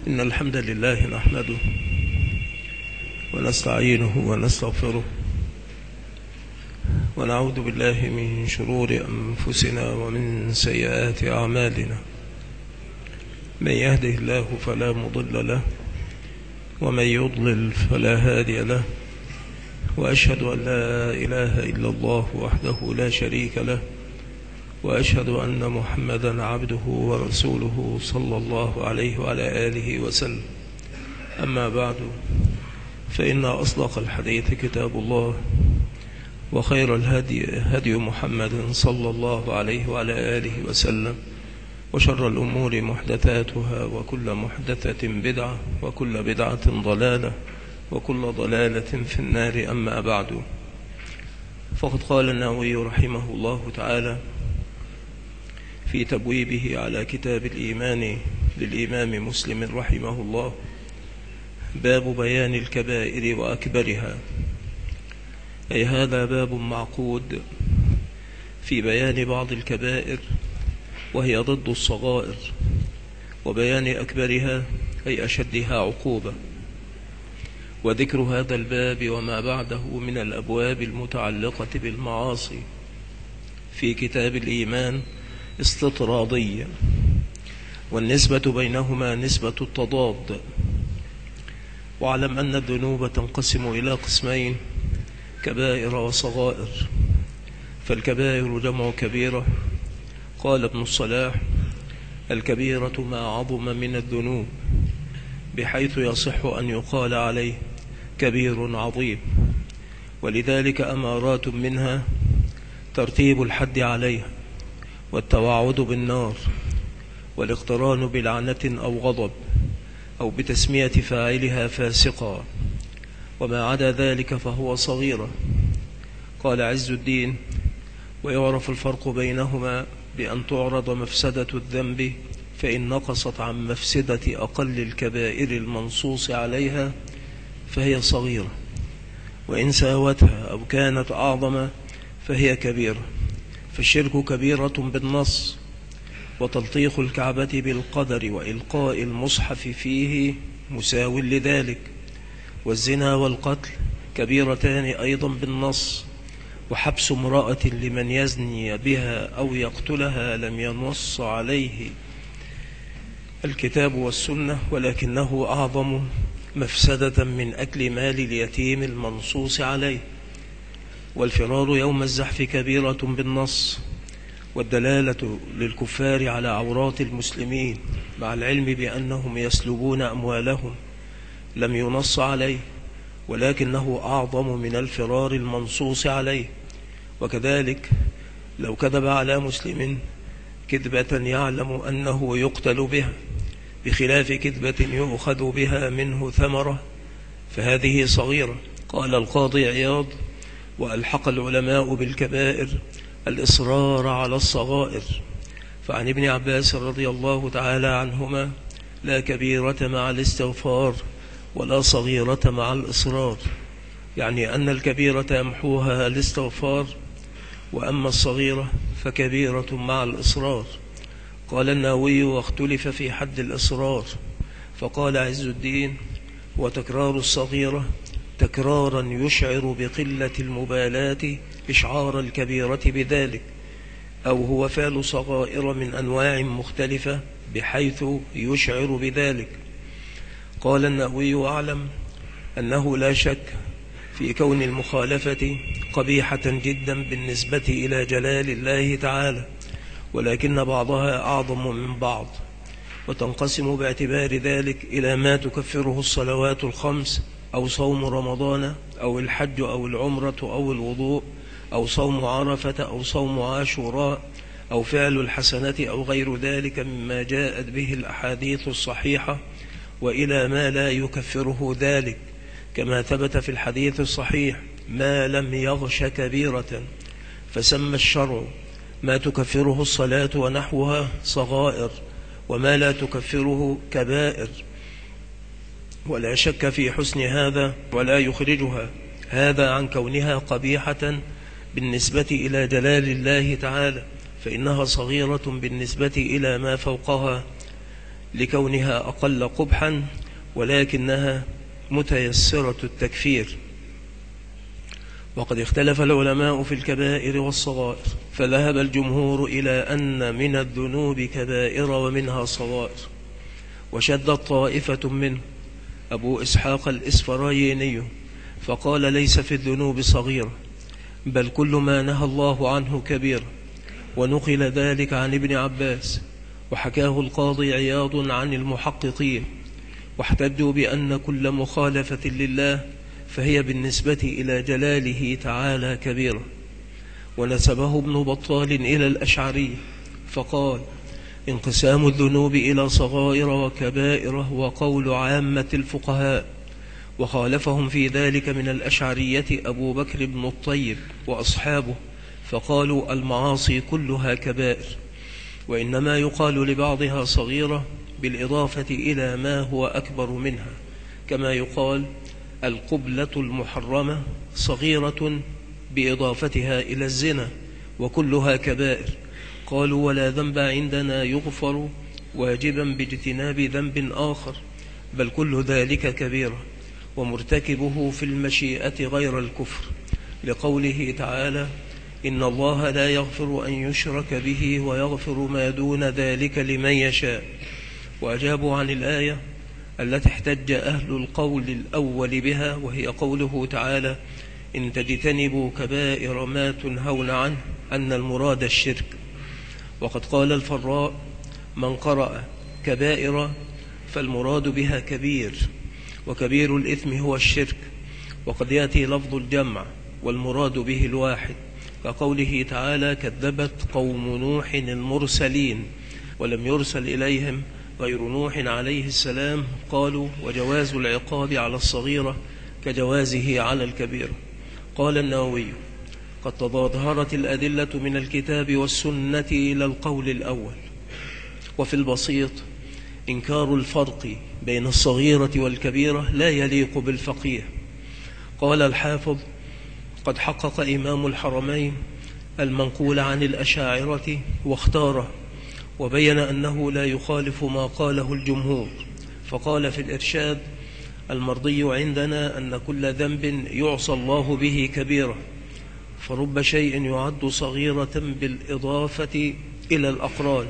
إن الحمد لله نحمده ونستعينه ونستغفره ونعوذ بالله من شرور أنفسنا ومن سيئات أعمالنا. من يهده الله فلا مضل له ومن يضلل فلا هادي له، وأشهد أن لا إله إلا الله وحده لا شريك له، وأشهد أن محمدا عبده ورسوله صلى الله عليه وعلى آله وسلم. أما بعد، فإن أصدق الحديث كتاب الله، وخير الهدي هدي محمد صلى الله عليه وعلى آله وسلم، وشر الأمور محدثاتها، وكل محدثة بدعة، وكل بدعة ضلالة، وكل ضلالة في النار. أما بعد، فقد قال النووي رحمه الله تعالى في تبويبه على كتاب الإيمان للإمام مسلم رحمه الله: باب بيان الكبائر وأكبرها. أي هذا باب معقود في بيان بعض الكبائر وهي ضد الصغائر، وبيان أكبرها أي أشدها عقوبة. وذكر هذا الباب وما بعده من الأبواب المتعلقة بالمعاصي في كتاب الإيمان استطرادية، والنسبة بينهما نسبة التضاد. واعلم أن الذنوب تنقسم إلى قسمين: كبائر وصغائر. فالكبائر جمع كبيرة. قال ابن الصلاح: الكبيرة ما عظم من الذنوب، بحيث يصح أن يقال عليه كبير عظيم. ولذلك أمارات منها ترتيب الحد عليها، والتوعد بالنار، والاقتران بلعنة أو غضب، أو بتسمية فاعلها فاسقا، وما عدا ذلك فهو صغيرة. قال عز الدين: ويعرف الفرق بينهما بأن تعرض مفسدة الذنب، فإن نقصت عن مفسدة أقل الكبائر المنصوص عليها فهي صغيرة، وإن ساوتها أو كانت أعظم فهي كبيرة. فالشرك كبيرة بالنص، وتلطيخ الكعبة بالقدر وإلقاء المصحف فيه مساو لذلك. والزنا والقتل كبيرتان أيضا بالنص، وحبس امرأة لمن يزني بها أو يقتلها لم ينص عليه الكتاب والسنة، ولكنه أعظم مفسدة من أكل مال اليتيم المنصوص عليه. والفرار يوم الزحف كبيرة بالنص، والدلالة للكفار على عورات المسلمين مع العلم بأنهم يسلبون أموالهم لم ينص عليه، ولكنه أعظم من الفرار المنصوص عليه. وكذلك لو كذب على مسلم كذبة يعلم أنه يقتل بها، بخلاف كذبة يؤخذ بها منه ثمرة، فهذه صغيرة. قال القاضي عياض: وألحق العلماء بالكبائر الإصرار على الصغائر. فعن ابن عباس رضي الله تعالى عنهما: لا كبيرة مع الاستغفار ولا صغيرة مع الإصرار، يعني أن الكبيرة يمحوها الاستغفار، وأما الصغيرة فكبيرة مع الإصرار. قال النووي: واختلف في حد الإصرار، فقال عز الدين: وتكرار الصغيرة تكرارا يشعر بقلة المبالاة إشعار الكبيرة بذلك، أو هو فعل صغائر من أنواع مختلفة بحيث يشعر بذلك. قال النووي: واعلم أنه لا شك في كون المخالفة قبيحة جدا بالنسبة إلى جلال الله تعالى، ولكن بعضها أعظم من بعض، وتنقسم باعتبار ذلك إلى ما تكفره الصلوات الخمس، أو صوم رمضان، أو الحج، أو العمرة، أو الوضوء، أو صوم عرفة، أو صوم عاشوراء، أو فعل الحسنة، أو غير ذلك مما جاءت به الأحاديث الصحيحة، وإلى ما لا يكفره ذلك، كما ثبت في الحديث الصحيح: ما لم يغش كبيرة. فسمى الشرع ما تكفره الصلاة ونحوها صغائر، وما لا تكفره كبائر. ولا شك في حسن هذا، ولا يخرجها هذا عن كونها قبيحة بالنسبة إلى جلال الله تعالى، فإنها صغيرة بالنسبة إلى ما فوقها، لكونها أقل قبحا، ولكنها متيسرة التكفير. وقد اختلف العلماء في الكبائر والصغائر، فذهب الجمهور إلى أن من الذنوب كبائر ومنها صغائر، وشدت طائفة منه أبو إسحاق الإسفرايني فقال ليس في الذنوب صغيرة، بل كل ما نهى الله عنه كبير، ونقل ذلك عن ابن عباس، وحكاه القاضي عياض عن المحققين، واحتجوا بأن كل مخالفة لله فهي بالنسبة إلى جلاله تعالى كبيرة. ونسبه ابن بطال إلى الأشعري فقال انقسام الذنوب إلى صغائر وكبائر وقول عامة الفقهاء، وخالفهم في ذلك من الأشعرية أبو بكر بن الطيب وأصحابه، فقالوا المعاصي كلها كبائر، وإنما يقال لبعضها صغيرة بالإضافة إلى ما هو أكبر منها، كما يقال القبلة المحرمة صغيرة بإضافتها إلى الزنا، وكلها كبائر. قالوا ولا ذنب عندنا يغفر واجبا باجتناب ذنب آخر، بل كل ذلك كبيرة، ومرتكبه في المشيئة غير الكفر، لقوله تعالى إن الله لا يغفر أن يشرك به ويغفر ما دون ذلك لمن يشاء. وأجابوا عن الآية التي احتج أهل القول الأول بها، وهي قوله تعالى إن تجتنبوا كبائر ما تنهون عنه، أن المراد الشرك. وقد قال الفراء من قرأ كبائر فالمراد بها كبير، وكبير الإثم هو الشرك، وقد يأتي لفظ الجمع والمراد به الواحد، كقوله تعالى كذبت قوم نوح المرسلين، ولم يرسل إليهم غير نوح عليه السلام. قالوا وجواز العقاب على الصغيرة كجوازه على الكبيرة. قال النووي قد تظاهرت الأدلة من الكتاب والسنة إلى القول الأول، وفي البسيط إنكار الفرق بين الصغيرة والكبيرة لا يليق بالفقيه. قال الحافظ قد حقق إمام الحرمين المنقول عن الأشاعرة واختاره، وبين أنه لا يخالف ما قاله الجمهور، فقال في الإرشاد المرضي عندنا أن كل ذنب يعصى الله به كبيرة، فرب شيء يعد صغيرة بالإضافة إلى الأقران،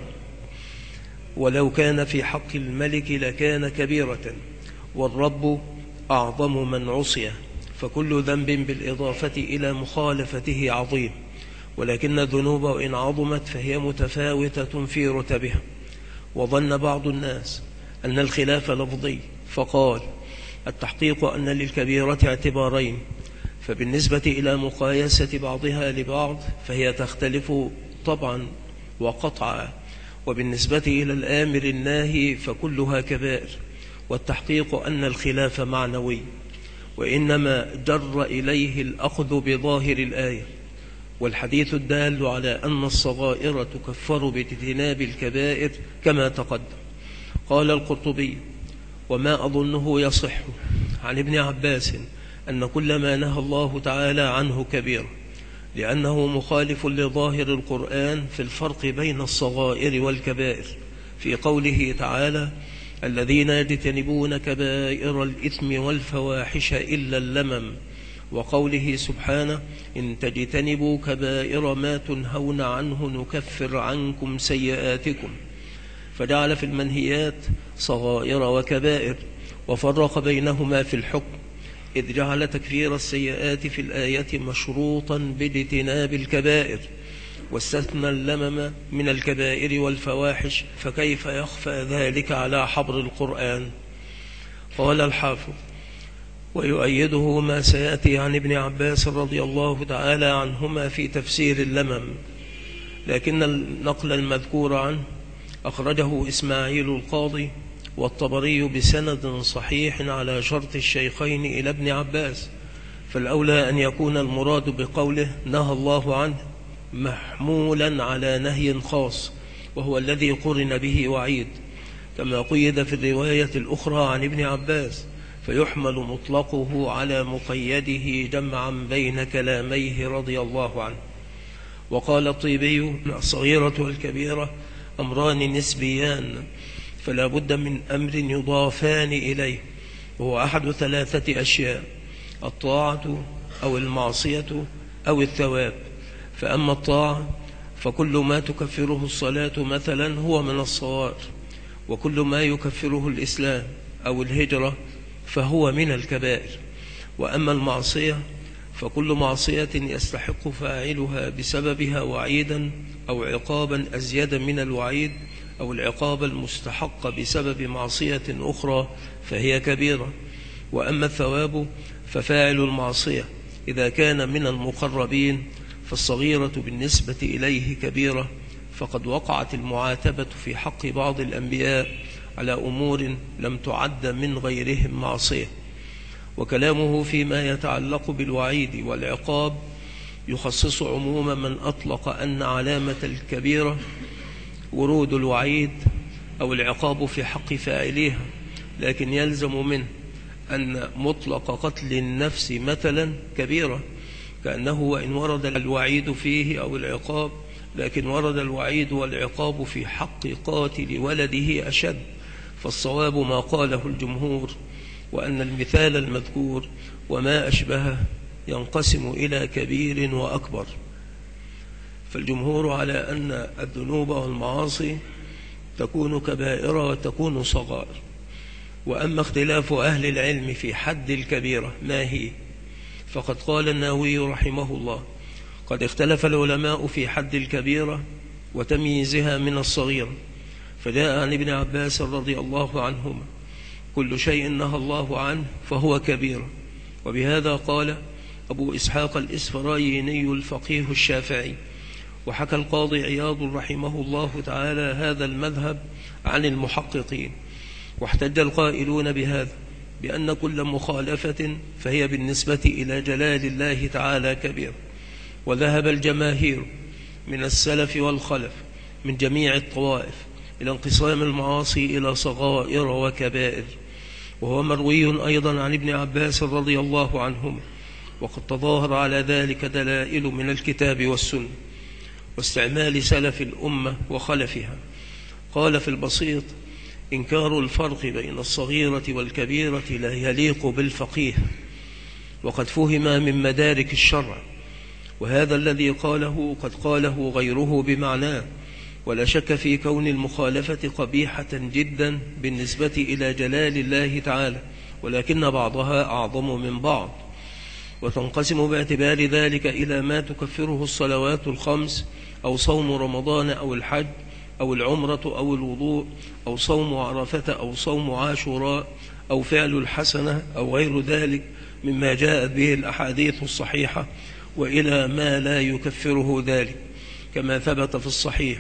ولو كان في حق الملك لكان كبيرة، والرب أعظم من عصيه، فكل ذنب بالإضافة إلى مخالفته عظيم، ولكن الذنوب وإن عظمت فهي متفاوتة في رتبها. وظن بعض الناس أن الخلاف لفظي، فقال التحقيق أن للكبيرة اعتبارين، فبالنسبة إلى مقايسة بعضها لبعض فهي تختلف طبعا وقطعا، وبالنسبة إلى الآمر الناهي فكلها كبائر، والتحقيق أن الخلاف معنوي، وإنما جر إليه الأخذ بظاهر الآية، والحديث الدال على أن الصغائر تكفر باجتناب الكبائر كما تقدم. قال القرطبي وما أظنه يصح عن ابن عباس أن كل ما نهى الله تعالى عنه كبير، لأنه مخالف لظاهر القرآن في الفرق بين الصغائر والكبائر، في قوله تعالى الذين يجتنبون كبائر الإثم والفواحش إلا اللمم، وقوله سبحانه إن تجتنبوا كبائر ما تنهون عنه نكفر عنكم سيئاتكم، فجعل في المنهيات صغائر وكبائر، وفرق بينهما في الحكم، إذ جعل تكفير السيئات في الآية مشروطا باجتناب الكبائر، واستثنى اللمم من الكبائر والفواحش، فكيف يخفى ذلك على حبر القرآن؟ قال الحافظ ويؤيده ما سيأتي عن ابن عباس رضي الله تعالى عنهما في تفسير اللمم، لكن النقل المذكور عنه أخرجه إسماعيل القاضي والطبري بسند صحيح على شرط الشيخين إلى ابن عباس، فالأولى أن يكون المراد بقوله نهى الله عنه محمولا على نهي خاص، وهو الذي قرن به وعيد، كما قيد في الرواية الأخرى عن ابن عباس، فيحمل مطلقه على مقيده جمعا بين كلاميه رضي الله عنه. وقال الطيبي الصغيرة والكبيرة أمران نسبيان، فلا بد من أمر يضافان إليه، وهو أحد 3 أشياء: الطاعة أو المعصية أو الثواب. فأما الطاعة فكل ما تكفره الصلاة مثلا هو من الصغائر، وكل ما يكفره الإسلام أو الهجرة فهو من الكبائر. وأما المعصية فكل معصية يستحق فاعلها بسببها وعيدا أو عقابا أزيد من الوعيد أو العقاب المستحق بسبب معصية أخرى فهي كبيرة. وأما الثواب ففاعل المعصية إذا كان من المقربين فالصغيرة بالنسبة إليه كبيرة، فقد وقعت المعاتبة في حق بعض الأنبياء على أمور لم تعد من غيرهم معصية. وكلامه فيما يتعلق بالوعيد والعقاب يخصص عموم من أطلق أن علامة الكبيرة ورود الوعيد أو العقاب في حق فاعليها، لكن يلزم منه أن مطلق قتل النفس مثلا كبيرة، كأنه وإن ورد الوعيد فيه أو العقاب، لكن ورد الوعيد والعقاب في حق قاتل ولده أشد. فالصواب ما قاله الجمهور، وأن المثال المذكور وما أشبهه ينقسم إلى كبير وأكبر. فالجمهور على أن الذنوب والمعاصي تكون كبائر وتكون صغائر. وأما اختلاف أهل العلم في حد الكبيرة ما هي، فقد قال النووي رحمه الله: قد اختلف العلماء في حد الكبيرة وتمييزها من الصغيرة، فجاء عن ابن عباس رضي الله عنهما: كل شيء نهى الله عنه فهو كبيرة. وبهذا قال أبو إسحاق الإسفرايني الفقيه الشافعي. وحكى القاضي عياض رحمه الله تعالى هذا المذهب عن المحققين. واحتج القائلون بهذا بأن كل مخالفة فهي بالنسبة إلى جلال الله تعالى كبير. وذهب الجماهير من السلف والخلف من جميع الطوائف إلى انقسام المعاصي إلى صغائر وكبائر، وهو مروي أيضا عن ابن عباس رضي الله عنهما، وقد تظاهر على ذلك دلائل من الكتاب والسنة واستعمال سلف الأمة وخلفها. قال في البسيط: إنكار الفرق بين الصغيرة والكبيرة لا يليق بالفقيه، وقد فهم من مدارك الشرع، وهذا الذي قاله قد قاله غيره بمعناه. ولا شك في كون المخالفة قبيحة جدا بالنسبة إلى جلال الله تعالى، ولكن بعضها أعظم من بعض. وتنقسم باعتبار ذلك إلى ما تكفره الصلوات الخمس، أو صوم رمضان، أو الحج، أو العمرة، أو الوضوء، أو صوم عرفة، أو صوم عاشوراء، أو فعل الحسنة، أو غير ذلك مما جاءت به الأحاديث الصحيحة، وإلى ما لا يكفره ذلك، كما ثبت في الصحيح: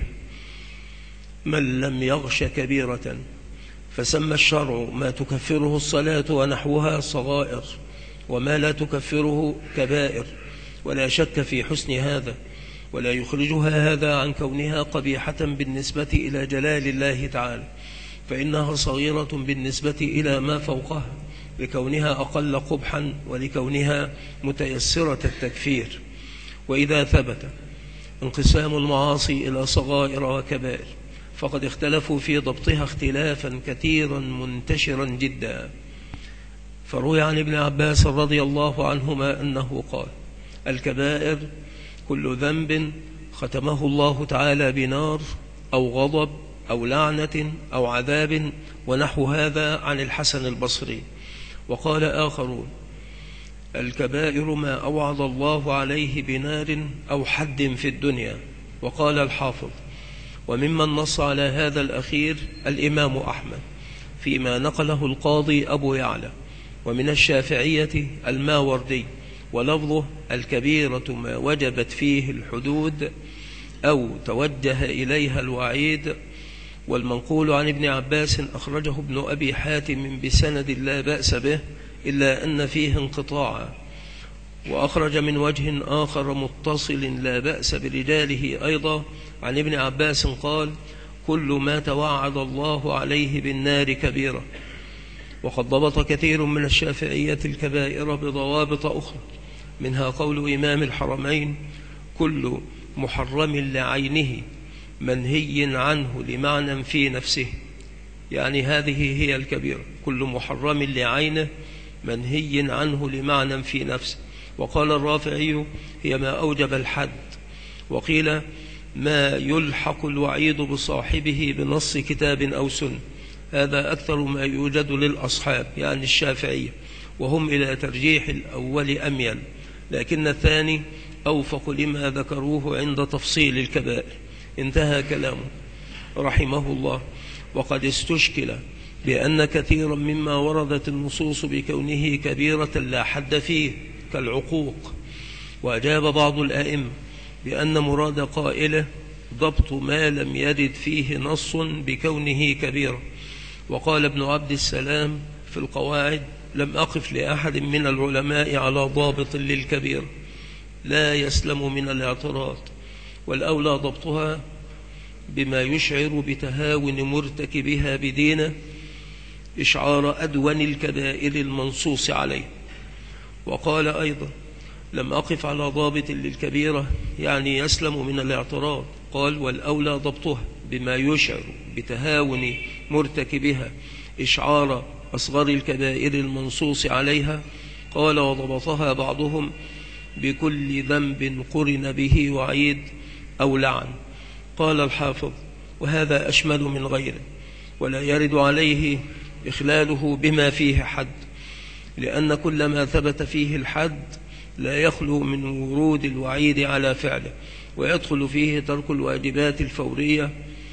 من لم يغش كبيرة فسمى الشرع ما تكفره الصلاة ونحوها صغائر، وما لا تكفره كبائر. ولا شك في حسن هذا، ولا يخرجها هذا عن كونها قبيحة بالنسبة إلى جلال الله تعالى، فإنها صغيرة بالنسبة إلى ما فوقها، لكونها أقل قبحا ولكونها متيسرة التكفير. وإذا ثبت انقسام المعاصي إلى صغائر وكبائر فقد اختلفوا في ضبطها اختلافا كثيرا منتشرا جدا. فروي عن ابن عباس رضي الله عنهما أنه قال: الكبائر كل ذنب ختمه الله تعالى بنار أو غضب أو لعنة أو عذاب، ونحو هذا عن الحسن البصري. وقال آخرون: الكبائر ما أوعظ الله عليه بنار أو حد في الدنيا. وقال الحافظ: وممن نص على هذا الأخير الإمام أحمد فيما نقله القاضي أبو يعلى، ومن الشافعية الماوردي، ولفظه: الكبيرة ما وجبت فيه الحدود أو توجه إليها الوعيد. والمنقول عن ابن عباس أخرجه ابن أبي حاتم بسند لا بأس به، إلا أن فيه انقطاعا. وأخرج من وجه آخر متصل لا بأس برجاله أيضا عن ابن عباس قال: كل ما توعد الله عليه بالنار كبيرة. وقد ضبط كثير من الشافعية الكبائر بضوابط أخرى، منها قول إمام الحرمين: كل محرم لعينه منهي عنه لمعنى في نفسه. يعني هذه هي الكبيرة، كل محرم لعينه منهي عنه لمعنى في نفسه. وقال الرافعي هي ما أوجب الحد. وقيل ما يلحق الوعيد بصاحبه بنص كتاب أو سنة. هذا أكثر ما يوجد للأصحاب يعني الشافعية، وهم إلى ترجيح الأول أميل، لكن الثاني أوفق لما ذكروه عند تفصيل الكبائر. انتهى كلامه رحمه الله. وقد استشكل بأن كثيرا مما وردت النصوص بكونه كبيرة لا حد فيه كالعقوق. وأجاب بعض الآئمة بأن مراد قائله ضبط ما لم يرد فيه نص بكونه كبيرا. وقال ابن عبد السلام في القواعد لم أقف لأحد من العلماء على ضابط للكبير لا يسلم من الاعتراض، والأولى ضبطها بما يشعر بتهاون مرتكبها بدينه إشعار أدون الكبائر المنصوص عليه. وقال أيضا لم أقف على ضابط للكبيرة يعني يسلم من الاعتراض. قال والأولى ضبطها بما يشعر بتهاون مرتكبها إشعار أصغر الكبائر المنصوص عليها. قال وضبطها بعضهم بكل ذنب قرن به وعيد أو لعن. قال الحافظ وهذا أشمل من غيره، ولا يرد عليه إخلاله بما فيه حد، لأن كل ما ثبت فيه الحد لا يخلو من ورود الوعيد على فعله، ويدخل فيه ترك الواجبات الفورية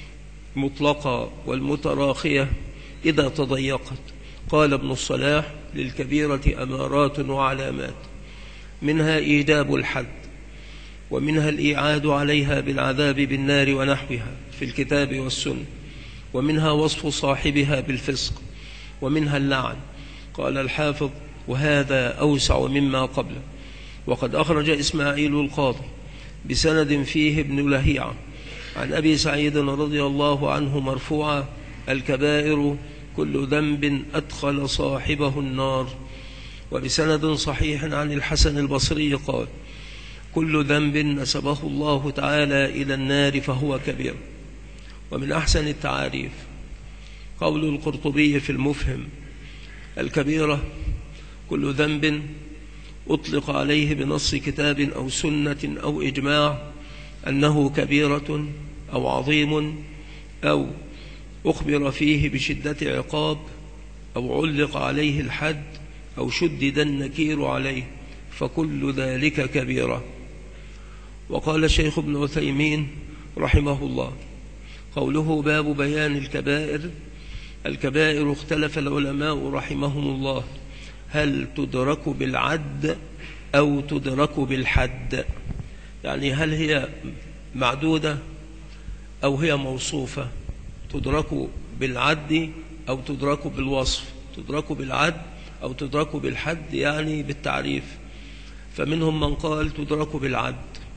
مطلقة والمتراخية إذا تضيقت. قال ابن الصلاح للكبيرة أمارات وعلامات، منها إيجاب الحد، ومنها الإيعاد عليها بالعذاب بالنار ونحوها في الكتاب والسنة، ومنها وصف صاحبها بالفسق، ومنها اللعن. قال الحافظ وهذا أوسع مما قبله. وقد أخرج إسماعيل القاضي بسند فيه ابن لهيعة عن أبي سعيد رضي الله عنه مرفوعا الكبائر كل ذنب أدخل صاحبه النار. وبسند صحيح عن الحسن البصري قال كل ذنب نسبه الله تعالى إلى النار فهو كبير. ومن أحسن التعاريف قول القرطبي في المفهم الكبيرة كل ذنب أطلق عليه بنص كتاب أو سنة أو إجماع أنه كبيرة أو عظيم، أو أخبر فيه بشدة عقاب، أو علق عليه الحد، أو شدد النكير عليه، فكل ذلك كبيرة. وقال الشيخ ابن عثيمين رحمه الله قوله باب بيان الكبائر. الكبائر اختلف العلماء رحمهم الله هل تدرك بالعد أو تدرك بالحد، يعني هل هي معدودة أو هي موصوفة، تدرك بالعد أو تدرك بالوصف، تدرك بالعد أو تدرك بالحد يعني بالتعريف. فمنهم من قال تدرك بالعد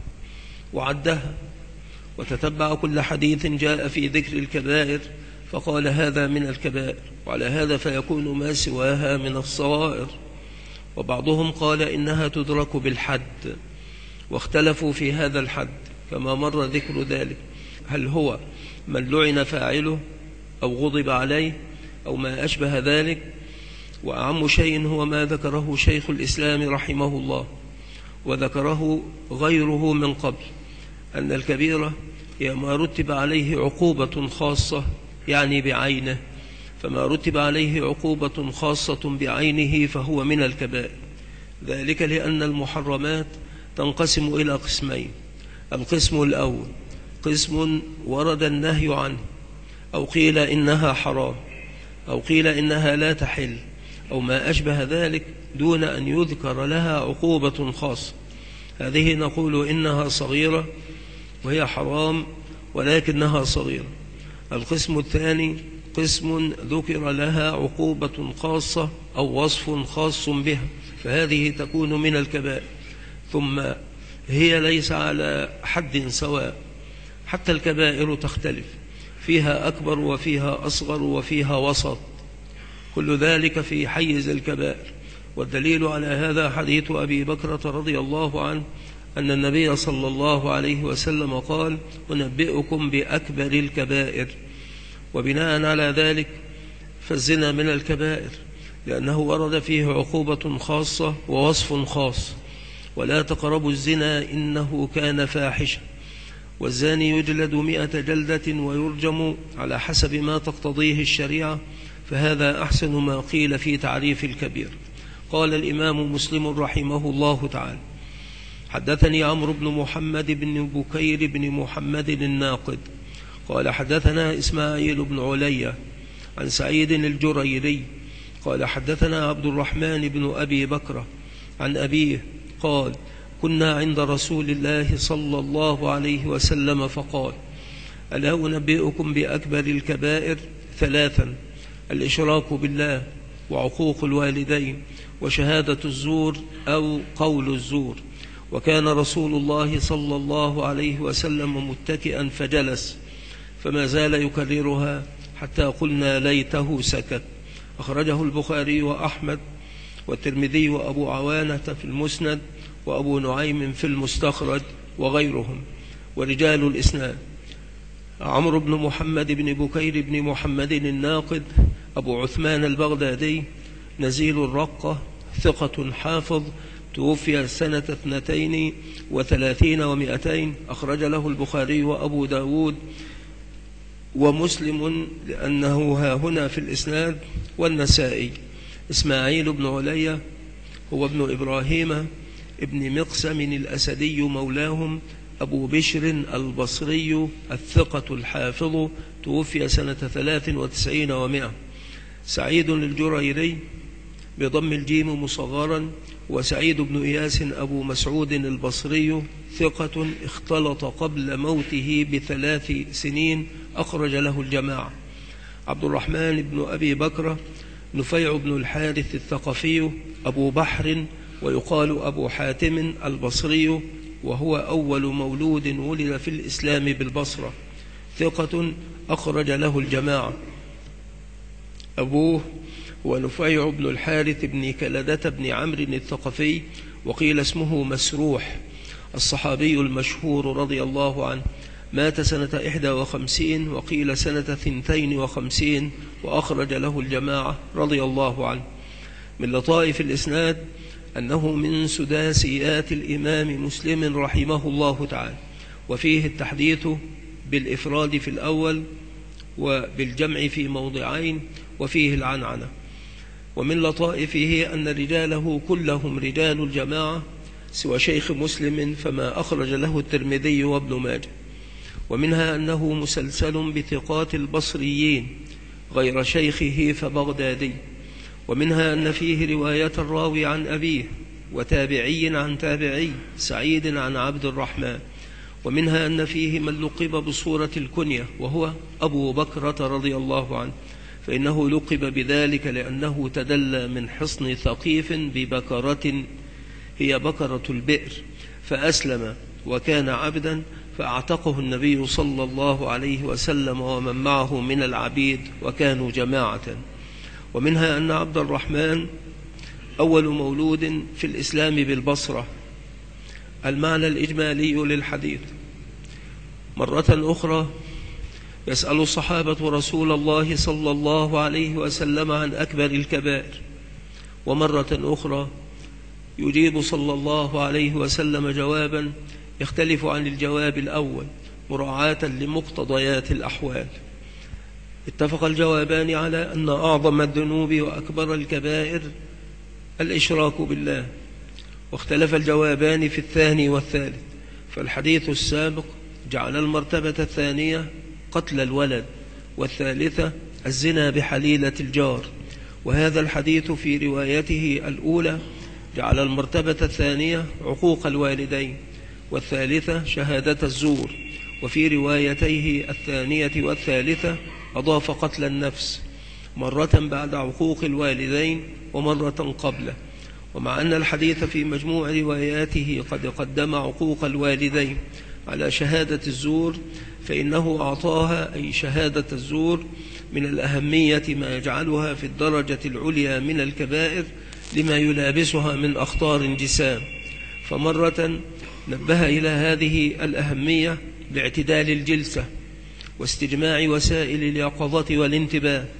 وعدها وتتبع كل حديث جاء في ذكر الكبائر فقال هذا من الكبائر، وعلى هذا فيكون ما سواها من الصغائر. وبعضهم قال إنها تدرك بالحد، واختلفوا في هذا الحد كما مر ذكر ذلك، هل هو من لعن فاعله أو غضب عليه أو ما أشبه ذلك. وأعم شيء هو ما ذكره شيخ الإسلام رحمه الله وذكره غيره من قبل، أن الكبيرة هي ما رتب عليه عقوبة خاصة يعني بعينه، فما رتب عليه عقوبة خاصة بعينه فهو من الكبائر. ذلك لأن المحرمات تنقسم إلى قسمين: القسم الأول قسم ورد النهي عنه، أو قيل إنها حرام، أو قيل إنها لا تحل، أو ما أشبه ذلك دون أن يذكر لها عقوبة خاصة، هذه نقول إنها صغيرة وهي حرام ولكنها صغيرة. القسم الثاني قسم ذكر لها عقوبة خاصة أو وصف خاص بها، فهذه تكون من الكبائر. ثم هي ليس على حد سواء، حتى الكبائر تختلف، فيها أكبر وفيها أصغر وفيها وسط، كل ذلك في حيز الكبائر. والدليل على هذا حديث أبي بكرة رضي الله عنه أن النبي صلى الله عليه وسلم قال: أنبئكم بأكبر الكبائر. وبناء على ذلك فالزنا من الكبائر لأنه ورد فيه عقوبة خاصة ووصف خاص: ولا تقربوا الزنا إنه كان فاحشة. والزاني يجلد 100 جلدة ويرجم على حسب ما تقتضيه الشريعة. فهذا أحسن ما قيل في تعريف الكبير. قال الإمام مسلم رحمه الله تعالى: حدثني عمرو بن محمد بن بكير بن محمد الناقد قال حدثنا إسماعيل بن علي عن سعيد الجريري قال حدثنا عبد الرحمن بن أبي بكر عن أبيه قال: كنا عند رسول الله صلى الله عليه وسلم فقال: ألا أنبئكم بأكبر الكبائر 3: الإشراك بالله، وعقوق الوالدين، وشهادة الزور أو قول الزور. وكان رسول الله صلى الله عليه وسلم متكئا فجلس، فما زال يكررها حتى قلنا ليته سكت. أخرجه البخاري وأحمد والترمذي وأبو عوانة في المسند وأبو نعيم في المستخرج وغيرهم. ورجال الإسناد: عمرو بن محمد بن بكير بن محمد الناقد أبو عثمان البغدادي نزيل الرقة، ثقة حافظ، توفي سنة 32 و200. أخرج له البخاري وأبو داود ومسلم لأنه ها هنا في الإسناد، والنسائي. إسماعيل بن علي هو ابن إبراهيم ابن مقسم الأسدي مولاهم، أبو بشر البصري الثقة الحافظ، توفي سنة 93 و100. سعيد الجريري بضم الجيم مصغرا، وسعيد بن إياس أبو مسعود البصري ثقة اختلط قبل موته ب3 سنين، أخرج له الجماعة. عبد الرحمن بن أبي بكر نفيع بن الحارث الثقفي أبو بحر، ويقال أبو حاتم البصري، وهو أول مولود ولد في الإسلام بالبصرة، ثقة أخرج له الجماعة. أبوه هو نفيع بن الحارث بن كلدة بن عمرو الثقفي، وقيل اسمه مسروح، الصحابي المشهور رضي الله عنه. مات سنة 51 وقيل سنة 52، وأخرج له الجماعة رضي الله عنه. من لطائف الإسناد أنه من سداسيات الإمام مسلم رحمه الله تعالى، وفيه التحديث بالإفراد في الأول وبالجمع في موضعين، وفيه العنعنة. ومن لطائفه أن رجاله كلهم رجال الجماعة سوى شيخ مسلم، فما أخرج له الترمذي وابن ماجه. ومنها أنه مسلسل بثقات البصريين غير شيخه فبغدادي. ومنها أن فيه رواية الراوي عن أبيه، وتابعي عن تابعي، سعيد عن عبد الرحمن. ومنها أن فيه من لقب بصورة الكنية، وهو أبو بكرة رضي الله عنه، فإنه لقب بذلك لأنه تدلى من حصن ثقيف ببكرة هي بكرة البئر، فأسلم وكان عبدا، فأعتقه النبي صلى الله عليه وسلم ومن معه من العبيد، وكانوا جماعة. ومنها أن عبد الرحمن أول مولود في الإسلام بالبصرة. المعنى الإجمالي للحديث: مرة أخرى يسأل الصحابة رسول الله صلى الله عليه وسلم عن أكبر الكبائر، ومرة أخرى يجيب صلى الله عليه وسلم جوابا يختلف عن الجواب الأول مراعاة لمقتضيات الأحوال. اتفق الجوابان على أن أعظم الذنوب وأكبر الكبائر الإشراك بالله، واختلف الجوابان في الثاني والثالث. فالحديث السابق جعل المرتبة الثانية قتل الولد، والثالثة الزنا بحليلة الجار. وهذا الحديث في روايته الأولى جعل المرتبة الثانية عقوق الوالدين، والثالثة شهادة الزور. وفي روايتيه الثانية والثالثة أضاف قتل النفس، مرة بعد عقوق الوالدين ومرة قبله. ومع أن الحديث في مجموع رواياته قد قدم عقوق الوالدين على شهادة الزور، فإنه أعطاها أي شهادة الزور من الأهمية ما يجعلها في الدرجة العليا من الكبائر لما يلابسها من أخطار جسام. فمرة نبه إلى هذه الأهمية باعتدال الجلسة واستجماع وسائل اليقظة والانتباه،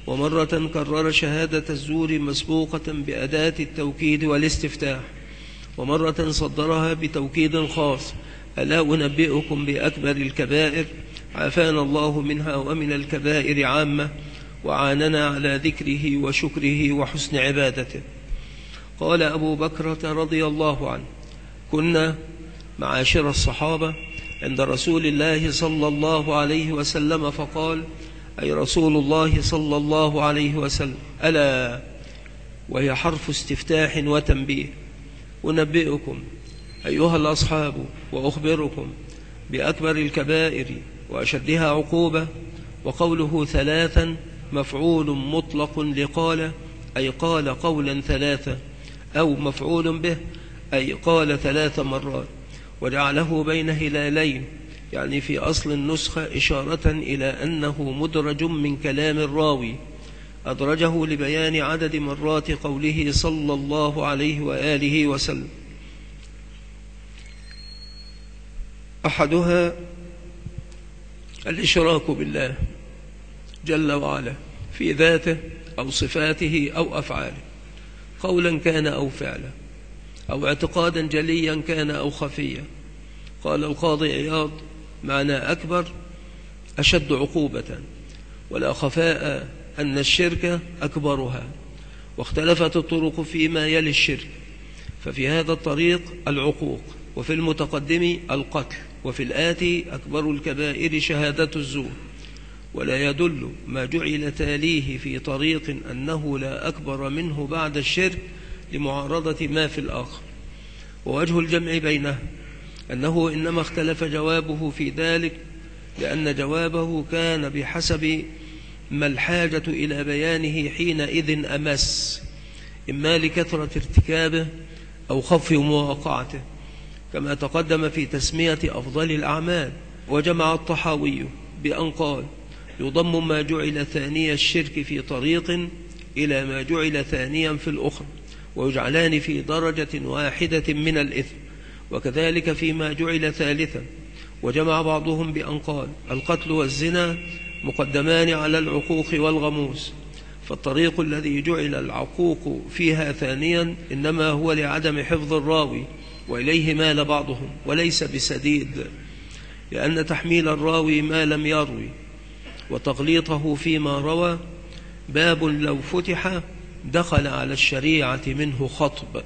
ومرة كرر شهادة الزور مسبوقة بأداة التوكيد والاستفتاح، ومرة صدرها بتوكيد خاص: ألا أنبئكم بأكبر الكبائر؟ عافانا الله منها ومن الكبائر عامة، وعاننا على ذكره وشكره وحسن عبادته. قال أبو بكرة رضي الله عنه: كنا معاشر الصحابة عند رسول الله صلى الله عليه وسلم، فقال: أي رسول الله صلى الله عليه وسلم: ألا، وهي حرف استفتاح وتنبيه: أنبئكم أيها الأصحاب وأخبركم بأكبر الكبائر وأشدها عقوبة. وقوله ثلاثا مفعول مطلق لقال، أي قال قولا ثلاثة، أو مفعول به، أي قال 3 مرات، وجعله بين هلالين، يعني في أصل النسخة إشارة إلى أنه مدرج من كلام الراوي، أدرجه لبيان عدد مرات قوله صلى الله عليه وآله وسلم. أحدها الإشراك بالله جل وعلا في ذاته أو صفاته أو أفعاله، قولا كان أو فعلا، أو اعتقادا جليا كان أو خفيا. قال القاضي عياض: معنى أكبر أشد عقوبة، ولا خفاء أن الشرك أكبرها. واختلفت الطرق فيما يلي الشرك، ففي هذا الطريق العقوق، وفي المتقدم القتل، وفي الآتي أكبر الكبائر شهادة الزور. ولا يدل ما جعل تاليه في طريق أنه لا أكبر منه بعد الشرك لمعارضة ما في الآخر. ووجه الجمع بينه أنه إنما اختلف جوابه في ذلك لأن جوابه كان بحسب ما الحاجة إلى بيانه حينئذ أمس، إما لكثرة ارتكابه أو خف مواقعته، كما تقدم في تسمية أفضل الأعمال. وجمع الطحاوي بأن قال: يضم ما جعل ثاني الشرك في طريق إلى ما جعل ثانيا في الأخرى، ويجعلان في درجة واحدة من الإثم، وكذلك فيما جعل ثالثا. وجمع بعضهم بأن قال: القتل والزنا مقدمان على العقوق والغموس، فالطريق الذي جعل العقوق فيها ثانيا إنما هو لعدم حفظ الراوي، وإليه مال بعضهم، وليس بسديد، لأن تحميل الراوي ما لم يروي وتغليطه فيما روى باب لو فتح دخل على الشريعة منه خطب.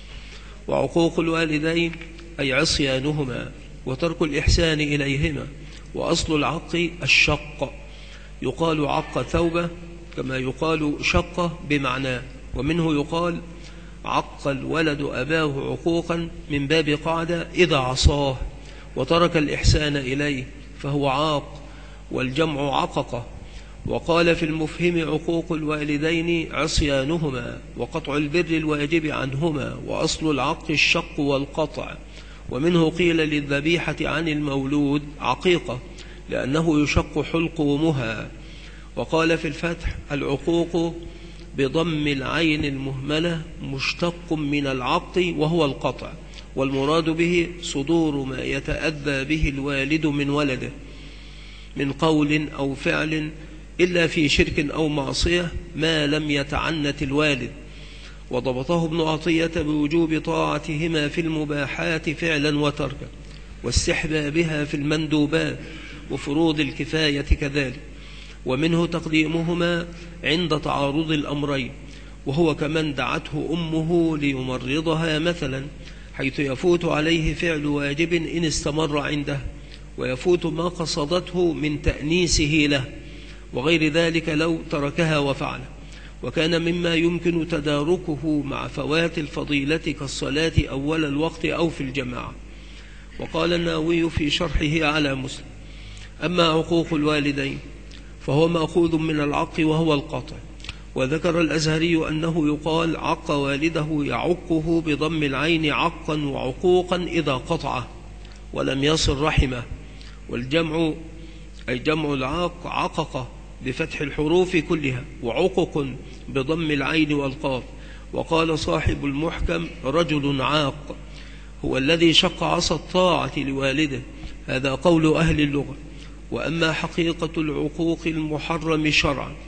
وعقوق الوالدين أي عصيانهما وترك الإحسان إليهما. وأصل العق الشق، يقال عق ثوبه كما يقال شق بمعناه، ومنه يقال عق الولد أباه عقوقا من باب قعدة إذا عصاه وترك الإحسان إليه فهو عاق، والجمع عققة. وقال في المفهم: عقوق الوالدين عصيانهما وقطع البر الواجب عنهما، وأصل العق الشق والقطع. ومنه قيل للذبيحة عن المولود عقيقة لأنه يشق حلقومها. وقال في الفتح: العقوق بضم العين المهملة مشتق من العق وهو القطع، والمراد به صدور ما يتأذى به الوالد من ولده من قول أو فعل، إلا في شرك أو معصية ما لم يتعنت الوالد. وضبطه ابن عطية بوجوب طاعتهما في المباحات فعلا وتركا، واستحبابها في المندوبات، وفروض الكفاية كذلك. ومنه تقديمهما عند تعارض الأمرين، وهو كمن دعته أمه ليمرضها مثلا، حيث يفوت عليه فعل واجب إن استمر عنده، ويفوت ما قصدته من تأنيسه له، وغير ذلك لو تركها وفعله. وكان مما يمكن تداركه مع فوات الفضيلة كالصلاة أول الوقت أو في الجماعة. وقال النووي في شرحه على مسلم: أما عقوق الوالدين فهو مأخوذ من العق وهو القطع. وذكر الأزهري أنه يقال عق والده يعقه بضم العين عقا وعقوقا إذا قطعه ولم يصل رحمه. والجمع أي جمع العاق عققة بفتح الحروف كلها، وعقق بضم العين والقاف. وقال صاحب المحكم: رجل عاق هو الذي شق عصا الطاعة لوالده، هذا قول أهل اللغة. وأما حقيقة العقوق المحرم شرعا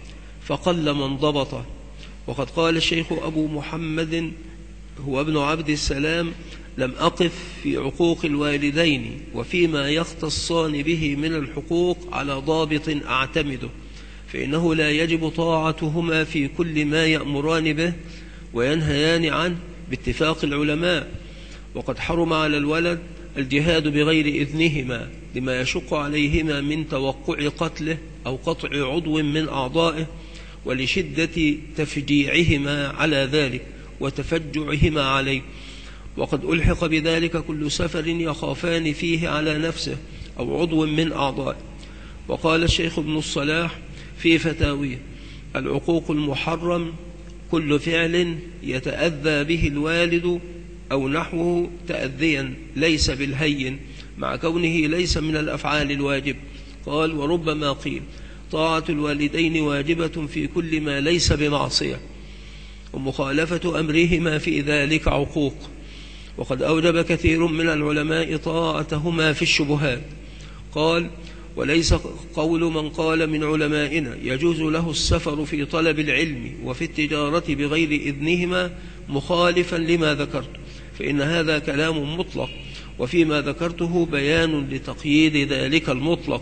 فقل من ضبطه. وقد قال الشيخ أبو محمد هو ابن عبد السلام: لم أقف في عقوق الوالدين وفيما يختصان به من الحقوق على ضابط أعتمده، فإنه لا يجب طاعتهما في كل ما يأمران به وينهيان عنه باتفاق العلماء. وقد حرم على الولد الجهاد بغير إذنهما لما يشق عليهما من توقع قتله أو قطع عضو من أعضائه، ولشدة تفجيعهما على ذلك وتفجعهما عليه. وقد ألحق بذلك كل سفر يخافان فيه على نفسه أو عضو من أعضائه. وقال الشيخ ابن الصلاح في فتاويه: العقوق المحرم كل فعل يتأذى به الوالد أو نحوه تأذيا ليس بالهين مع كونه ليس من الأفعال الواجب. قال: وربما قيل طاعة الوالدين واجبة في كل ما ليس بمعصية، ومخالفة أمرهما في ذلك عقوق. وقد أوجب كثير من العلماء طاعتهما في الشبهات. قال: وليس قول من قال من علمائنا يجوز له السفر في طلب العلم وفي التجارة بغير إذنهما مخالفا لما ذكرت، فإن هذا كلام مطلق، وفيما ذكرته بيان لتقييد ذلك المطلق.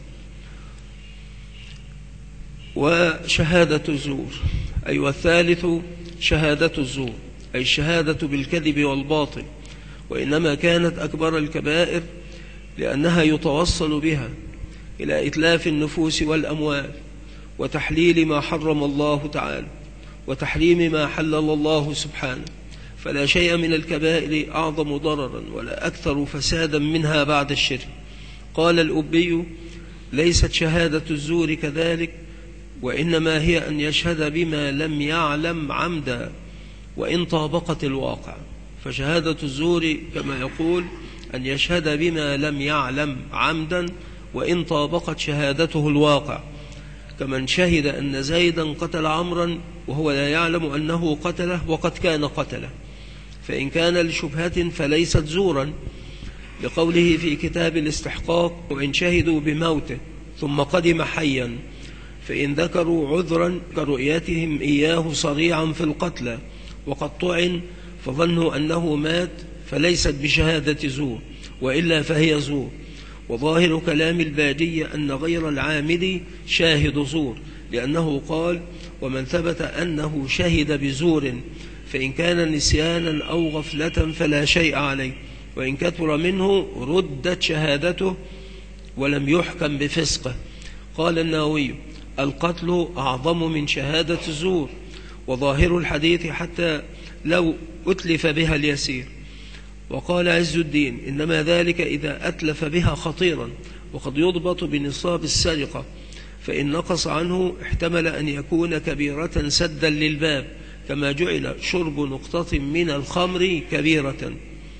وشهادة الزور، أي والثالث شهادة الزور، أي الشهادة بالكذب والباطل، وإنما كانت أكبر الكبائر لأنها يتوصل بها إلى إتلاف النفوس والأموال وتحليل ما حرم الله تعالى وتحريم ما حلل الله سبحانه، فلا شيء من الكبائر أعظم ضررا ولا أكثر فسادا منها بعد الشرك. قال الأبي: ليست شهادة الزور كذلك، وإنما هي أن يشهد بما لم يعلم عمدا وإن طابقت الواقع. فشهادة الزور كما يقول أن يشهد بما لم يعلم عمدا وإن طابقت شهادته الواقع، كمن شهد أن زيدا قتل عمرا وهو لا يعلم أنه قتله وقد كان قتله، فإن كان لشبهة فليست زورا، لقوله في كتاب الاستحقاق: وإن شهدوا بموته ثم قدم حيا، فإن ذكروا عذرا كرؤيتهم إياه صريعا في القتلى وقد طعن فظنوا أنه مات فليست بشهادة زور، وإلا فهي زور. وظاهر كلام الباجي أن غير العامد شاهد زور، لأنه قال: ومن ثبت أنه شهد بزور فإن كان نسيانا أو غفلة فلا شيء عليه، وإن كثر منه ردت شهادته ولم يحكم بفسقه. قال النووي: القتل أعظم من شهادة الزور، وظاهر الحديث حتى لو أتلف بها اليسير. وقال عز الدين: إنما ذلك إذا أتلف بها خطيرا، وقد يضبط بنصاب السرقة، فإن نقص عنه احتمل أن يكون كبيرة سدا للباب، كما جعل شرب نقطة من الخمر كبيرة.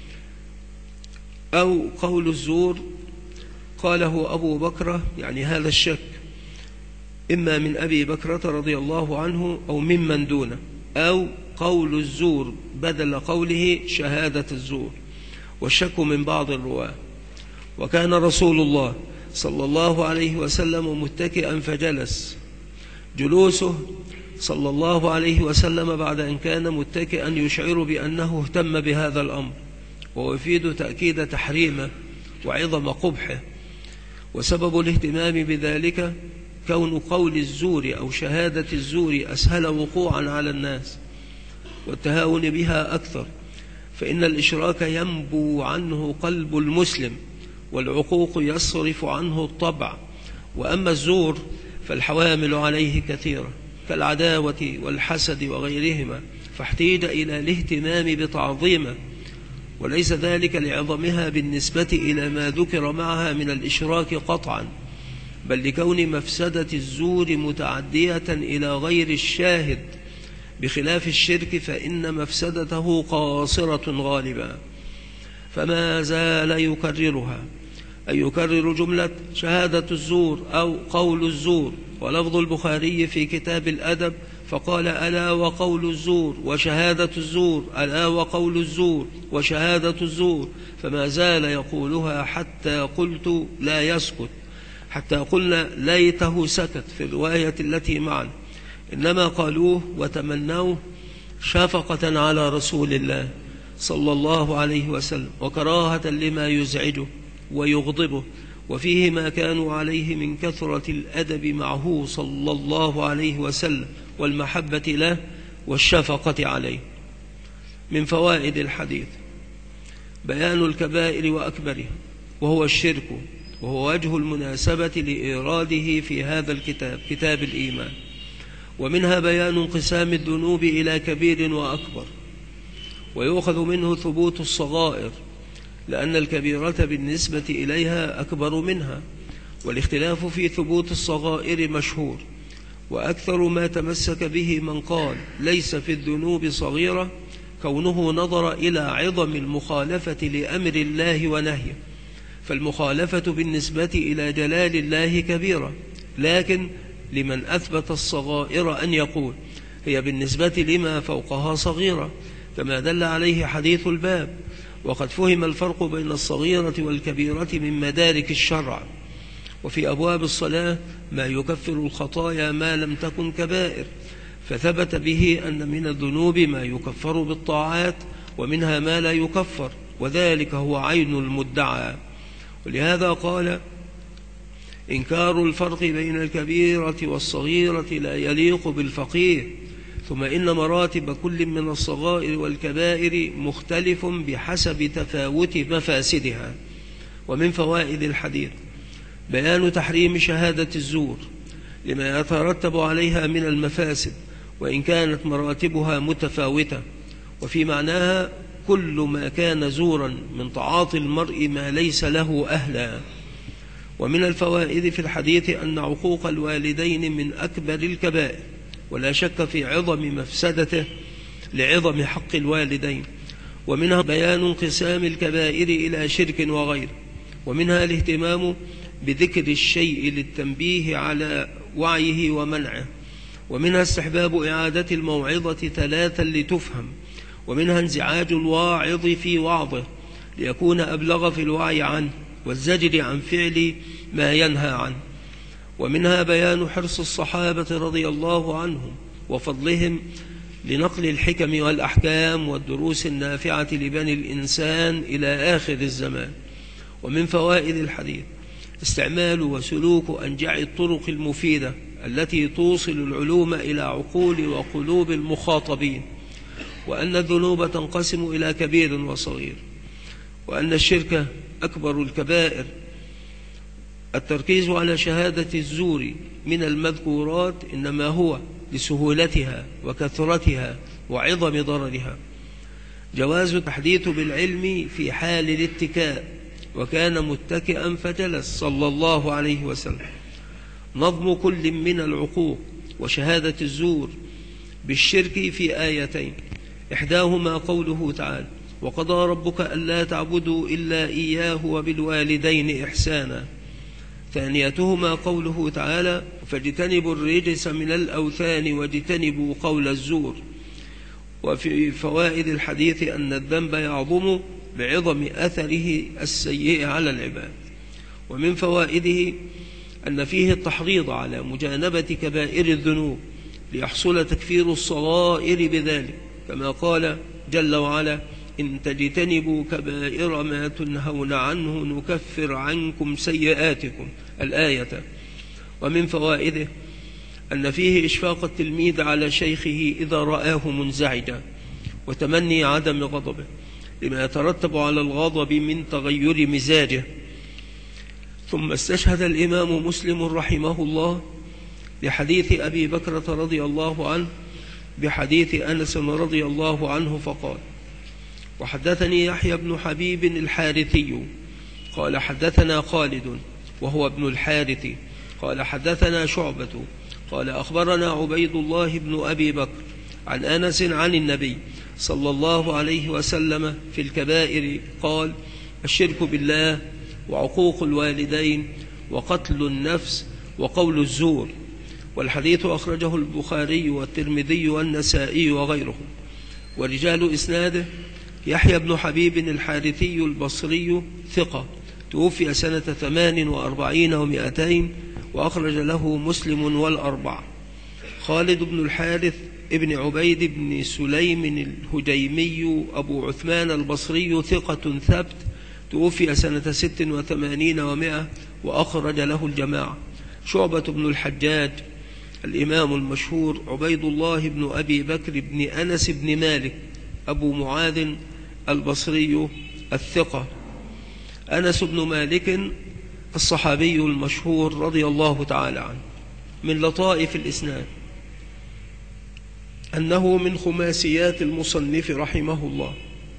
أو قول الزور قاله أبو بكر، يعني هذا الشك إما من أبي بكرة رضي الله عنه أو ممن دونه، أو قول الزور بدل قوله شهادة الزور، والشك من بعض الرواة. وكان رسول الله صلى الله عليه وسلم متكئا فجلس. جلوسه صلى الله عليه وسلم بعد أن كان متكئا يشعر بأنه اهتم بهذا الأمر، ويفيد تأكيد تحريمه وعظم قبحه. وسبب الاهتمام بذلك كون قول الزور أو شهادة الزور أسهل وقوعا على الناس والتهاون بها أكثر، فإن الإشراك ينبو عنه قلب المسلم، والعقوق يصرف عنه الطبع. وأما الزور فالحوامل عليه كثيرة كالعداوة والحسد وغيرهما، فاحتيج إلى الاهتمام بتعظيمه، وليس ذلك لعظمها بالنسبة إلى ما ذكر معها من الإشراك قطعا، بل لكون مفسدة الزور متعدية إلى غير الشاهد، بخلاف الشرك فإن مفسدته قاصرة غالبا. فما زال يكررها، أي يكرر جملة شهادة الزور أو قول الزور. ولفظ البخاري في كتاب الأدب فقال: ألا وقول الزور وشهادة الزور، ألا وقول الزور وشهادة الزور، فما زال يقولها حتى قلت لا يسكت، حتى قلنا ليته سكت في الرواية التي معنا، إنما قالوه وتمنوه شفقة على رسول الله صلى الله عليه وسلم وكراهة لما يزعجه ويغضبه، وفيه ما كانوا عليه من كثرة الأدب معه صلى الله عليه وسلم والمحبة له والشفقة عليه. من فوائد الحديث بيان الكبائر وأكبره وهو الشرك، وهو وجه المناسبة لإيراده في هذا الكتاب، كتاب الإيمان. ومنها بيان انقسام الذنوب إلى كبير وأكبر، ويؤخذ منه ثبوت الصغائر لأن الكبيرة بالنسبة إليها أكبر منها، والاختلاف في ثبوت الصغائر مشهور. وأكثر ما تمسك به من قال ليس في الذنوب صغيرة كونه نظر إلى عظم المخالفة لأمر الله ونهيه، فالمخالفة بالنسبة إلى جلال الله كبيرة، لكن لمن أثبت الصغائر أن يقول هي بالنسبة لما فوقها صغيرة، كما دل عليه حديث الباب. وقد فهم الفرق بين الصغيرة والكبيرة من مدارك الشرع. وفي أبواب الصلاة ما يكفر الخطايا ما لم تكن كبائر، فثبت به أن من الذنوب ما يكفر بالطاعات ومنها ما لا يكفر، وذلك هو عين المدعى. ولهذا قال إنكار الفرق بين الكبيرة والصغيرة لا يليق بالفقيه. ثم إن مراتب كل من الصغائر والكبائر مختلف بحسب تفاوت مفاسدها. ومن فوائد الحديث بيان تحريم شهادة الزور لما يترتب عليها من المفاسد، وإن كانت مراتبها متفاوتة. وفي معناها كل ما كان زورا من تعاطي المرء ما ليس له أهلا. ومن الفوائد في الحديث أن عقوق الوالدين من أكبر الكبائر، ولا شك في عظم مفسدته لعظم حق الوالدين. ومنها بيان انقسام الكبائر إلى شرك وغيره، ومنها الاهتمام بذكر الشيء للتنبيه على وعيه ومنعه. ومنها استحباب إعادة الموعظة 3 لتفهم. ومنها انزعاج الواعظ في وعظه ليكون أبلغ في الوعي عنه والزجر عن فعل ما ينهى عنه. ومنها بيان حرص الصحابة رضي الله عنهم وفضلهم لنقل الحكم والأحكام والدروس النافعة لبني الإنسان إلى آخر الزمان. ومن فوائد الحديث استعمال وسلوك أنجع الطرق المفيدة التي توصل العلوم إلى عقول وقلوب المخاطبين، وأن الذنوب تنقسم إلى كبير وصغير، وأن الشرك أكبر الكبائر. التركيز على شهادة الزور من المذكورات إنما هو لسهولتها وكثرتها وعظم ضررها. جواز التحديث بالعلم في حال الاتكاء، وكان متكئا فجلس صلى الله عليه وسلم. نظم كل من العقوق وشهادة الزور بالشرك في آيتين، إحداهما قوله تعالى وقضى ربك ألا تعبدوا إلا إياه وبالوالدين إحسانا، ثانيتهما قوله تعالى فاجتنبوا الرجس من الأوثان واجتنبوا قول الزور. وفي فوائد الحديث أن الذنب يعظم بعظم أثره السيء على العباد. ومن فوائده أن فيه التحريض على مجانبة كبائر الذنوب ليحصل تكفير الصغائر بذلك، كما قال جل وعلا إن تجتنبوا كبائر ما تنهون عنه نكفر عنكم سيئاتكم الآية. ومن فوائده أن فيه إشفاق التلميذ على شيخه إذا رآه منزعجا، وتمني عدم غضبه لما يترتب على الغضب من تغير مزاجه. ثم استشهد الإمام مسلم رحمه الله لحديث أبي بكرة رضي الله عنه بحديث أنس رضي الله عنه فقال وحدثني يحيى بن حبيب الحارثي قال حدثنا خالد وهو ابن الحارث قال حدثنا شعبة قال أخبرنا عبيد الله بن أبي بكر عن أنس عن النبي صلى الله عليه وسلم في الكبائر قال الشرك بالله وعقوق الوالدين وقتل النفس وقول الزور. والحديث أخرجه البخاري والترمذي والنسائي وغيرهم. ورجال إسناده يحيى بن حبيب الحارثي البصري ثقة توفي سنة 48 و200 وأخرج له مسلم والأربعة. خالد بن الحارث ابن عبيد بن سليم الهجيمي أبو عثمان البصري ثقة ثبت، توفي سنة 86 و100 وأخرج له الجماعة. شعبة بن الحجاج الإمام المشهور عبيد الله بن أبي بكر بن أنس بن مالك أبو معاذ البصري الثقة. أنس بن مالك الصحابي المشهور رضي الله تعالى عنه. من لطائف الإسناد أنه من خماسيات المصنف رحمه الله،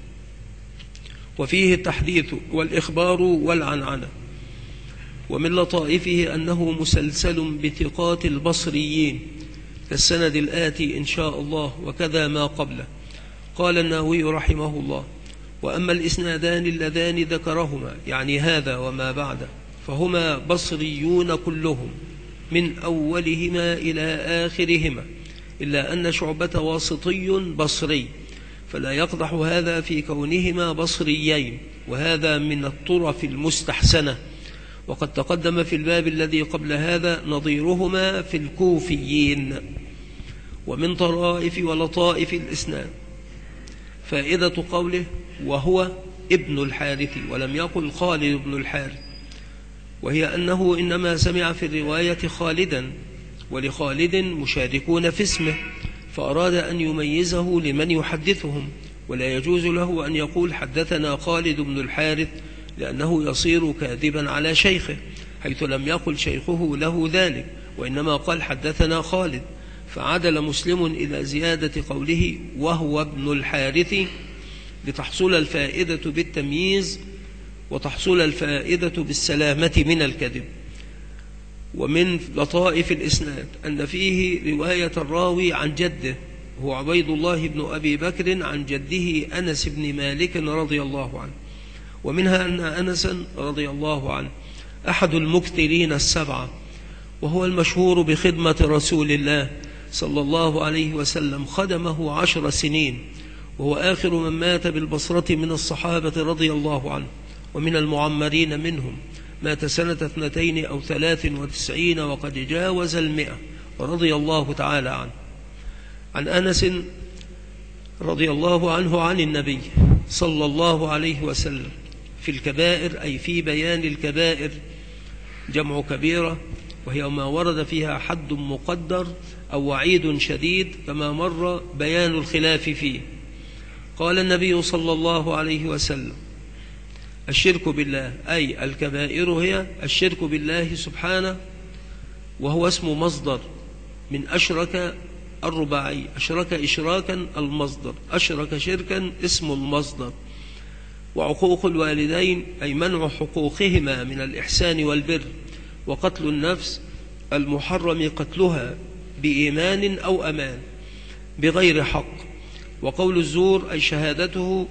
وفيه التحديث والإخبار والعنعنة. ومن لطائفه أنه مسلسل بثقات البصريين كالسند الآتي إن شاء الله، وكذا ما قبله. قال النووي رحمه الله: وأما الإسنادان اللذان ذكرهما، يعني هذا وما بعده، فهما بصريون كلهم من أولهما إلى آخرهما، إلا أن شعبة واسطي بصري، فلا يقدح هذا في كونهما بصريين، وهذا من الطرف المستحسنة. وقد تقدم في الباب الذي قبل هذا نظيرهما في الكوفيين. ومن طرائف ولطائف الإسناد فائدة قوله وهو ابن الحارث، ولم يقل خالد بن الحارث، وهي أنه إنما سمع في الرواية خالدا، ولخالد مشاركون في اسمه، فأراد أن يميزه لمن يحدثهم، ولا يجوز له أن يقول حدثنا خالد بن الحارث، لأنه يصير كاذبا على شيخه، حيث لم يقل شيخه له ذلك، وإنما قال حدثنا خالد، فعدل مسلم إلى زيادة قوله وهو ابن الحارث لتحصل الفائدة بالتمييز، وتحصل الفائدة بالسلامة من الكذب. ومن لطائف الإسناد أن فيه رواية الراوي عن جده، هو عبيد الله بن أبي بكر، عن جده أنس بن مالك رضي الله عنه. ومنها أن أنسا رضي الله عنه أحد المكثرين السبعة، وهو المشهور بخدمة رسول الله صلى الله عليه وسلم، خدمه 10 سنين، وهو آخر من مات بالبصرة من الصحابة رضي الله عنه، ومن المعمرين منهم، مات سنة 92 أو 93 وقد جاوز 100 رضي الله تعالى عنه. عن أنس رضي الله عنه عن النبي صلى الله عليه وسلم في الكبائر، أي في بيان الكبائر، جمع كبيرة، وهي ما ورد فيها حد مقدر أو وعيد شديد، كما مر بيان الخلاف فيه. قال النبي صلى الله عليه وسلم: الشرك بالله، أي الكبائر هي الشرك بالله سبحانه، وهو اسم مصدر من أشرك الرباعي، أشرك إشراكا المصدر، أشرك شركا اسم المصدر. وعقوق الوالدين، أي منع حقوقهما من الإحسان والبر. وقتل النفس المحرم قتلها بإيمان أو أمان بغير حق. وقول الزور، أي شهادته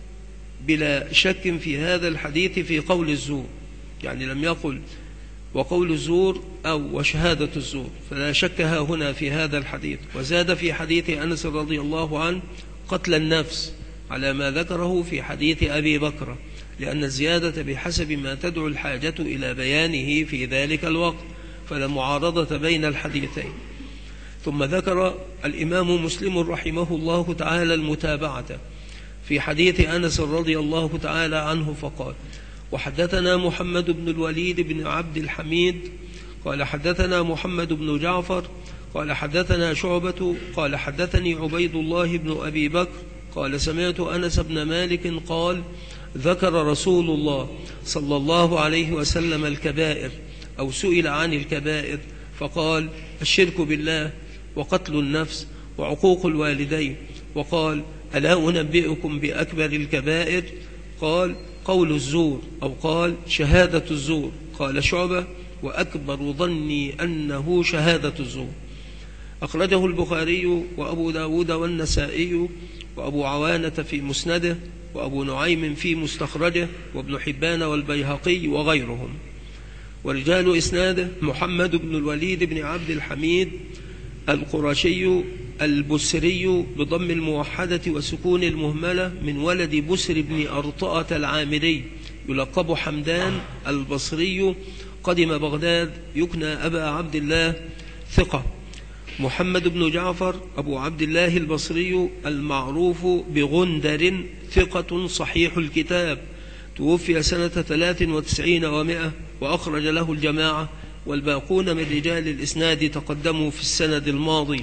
بلا شك في هذا الحديث في قول الزور، يعني لم يقل وقول الزور أو وشهادة الزور، فلا شك هنا في هذا الحديث. وزاد في حديث أنس رضي الله عنه قتل النفس، على ما ذكره في حديث أبي بكر، لأن الزيادة بحسب ما تدعو الحاجة إلى بيانه في ذلك الوقت، فلا معارضة بين الحديثين. ثم ذكر الإمام مسلم رحمه الله تعالى المتابعة في حديث أنس رضي الله تعالى عنه، فقال: وحدثنا محمد بن الوليد بن عبد الحميد قال حدثنا محمد بن جعفر قال حدثنا شعبة قال حدثني عبيد الله بن أبي بكر قال سمعت أنس بن مالك قال: ذكر رسول الله صلى الله عليه وسلم الكبائر، أو سئل عن الكبائر فقال: الشرك بالله، وقتل النفس، وعقوق الوالدين. وقال: ألا أنبئكم بأكبر الكبائر؟ قال: قول الزور، أو قال: شهادة الزور. قال شعبة: وأكبر ظني أنه شهادة الزور. أخرجه البخاري وأبو داود والنسائي وأبو عوانة في مسنده، وأبو نعيم في مستخرجه، وابن حبان والبيهقي وغيرهم. ورجال إسناده محمد بن الوليد بن عبد الحميد القرشي البسري بضم الموحدة وسكون المهملة، من ولد بسر بن أرطأة العامري، يلقب حمدان البصري، قدم بغداد، يكنى أبا عبد الله، ثقة. محمد بن جعفر أبو عبد الله البصري المعروف بغندر، ثقة صحيح الكتاب، توفي سنة 93 و100 وأخرج له الجماعة، والباقون من رجال الإسناد تقدموا في السند الماضي.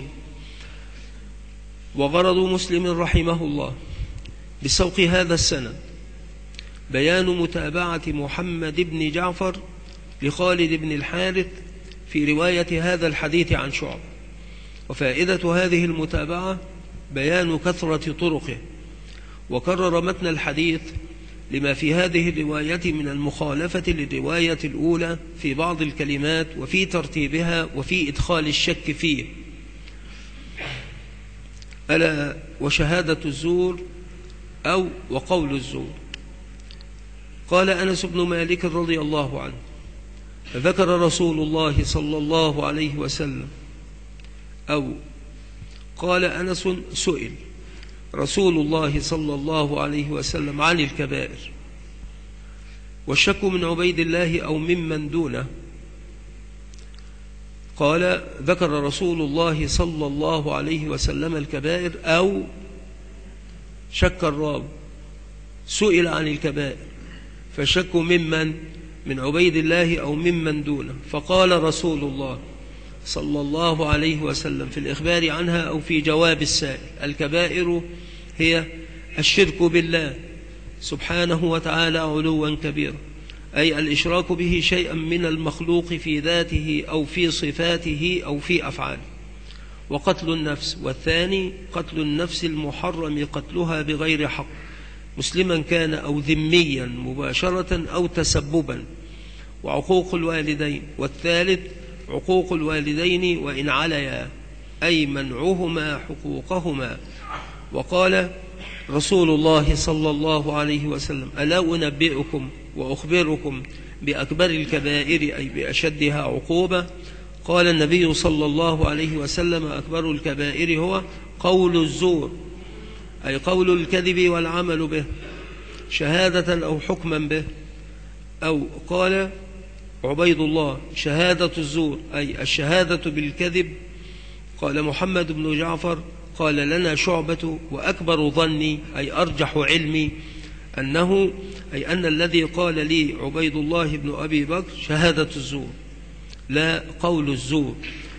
وغرض مسلم رحمه الله بسوق هذا السند بيان متابعة محمد بن جعفر لخالد بن الحارث في رواية هذا الحديث عن شعبة، وفائدة هذه المتابعة بيان كثرة طرقه، وكرر متن الحديث لما في هذه الرواية من المخالفة للرواية الأولى في بعض الكلمات وفي ترتيبها وفي إدخال الشك فيه، ألا وشهادة الزور أو وقول الزور. قال أنس بن مالك رضي الله عنه: ذكر رسول الله صلى الله عليه وسلم، أو قال أنس: سئل رسول الله صلى الله عليه وسلم عن الكبائر، والشك من عبيد الله أو ممن دونه. قال: ذكر رسول الله صلى الله عليه وسلم الكبائر، أو شك الراوي سئل عن الكبائر فشك ممن من عبيد الله أو ممن دونه، فقال رسول الله صلى الله عليه وسلم في الإخبار عنها أو في جواب السائل: الكبائر هي الشرك بالله سبحانه وتعالى علوا كبيرا، أي الإشراك به شيئا من المخلوق في ذاته أو في صفاته أو في أفعاله، وقتل النفس، والثاني قتل النفس المحرم قتلها بغير حق، مسلما كان أو ذميا مباشرة أو تسببا، وعقوق الوالدين، والثالث عقوق الوالدين وإن عليا، أي منعهما حقوقهما. وقال رسول الله صلى الله عليه وسلم: ألا أنبئكم وأخبركم بأكبر الكبائر، أي بأشدها عقوبة؟ قال النبي صلى الله عليه وسلم: أكبر الكبائر هو قول الزور، أي قول الكذب والعمل به، شهادة أو حكما به. أو قال عبيد الله: شهادة الزور، أي الشهادة بالكذب. قال محمد بن جعفر: قال لنا شعبة: وأكبر ظني، أي أرجح علمي، أنه أي أن الذي قال لي عبيد الله بن أبي بكر شهادة الزور لا قول الزور.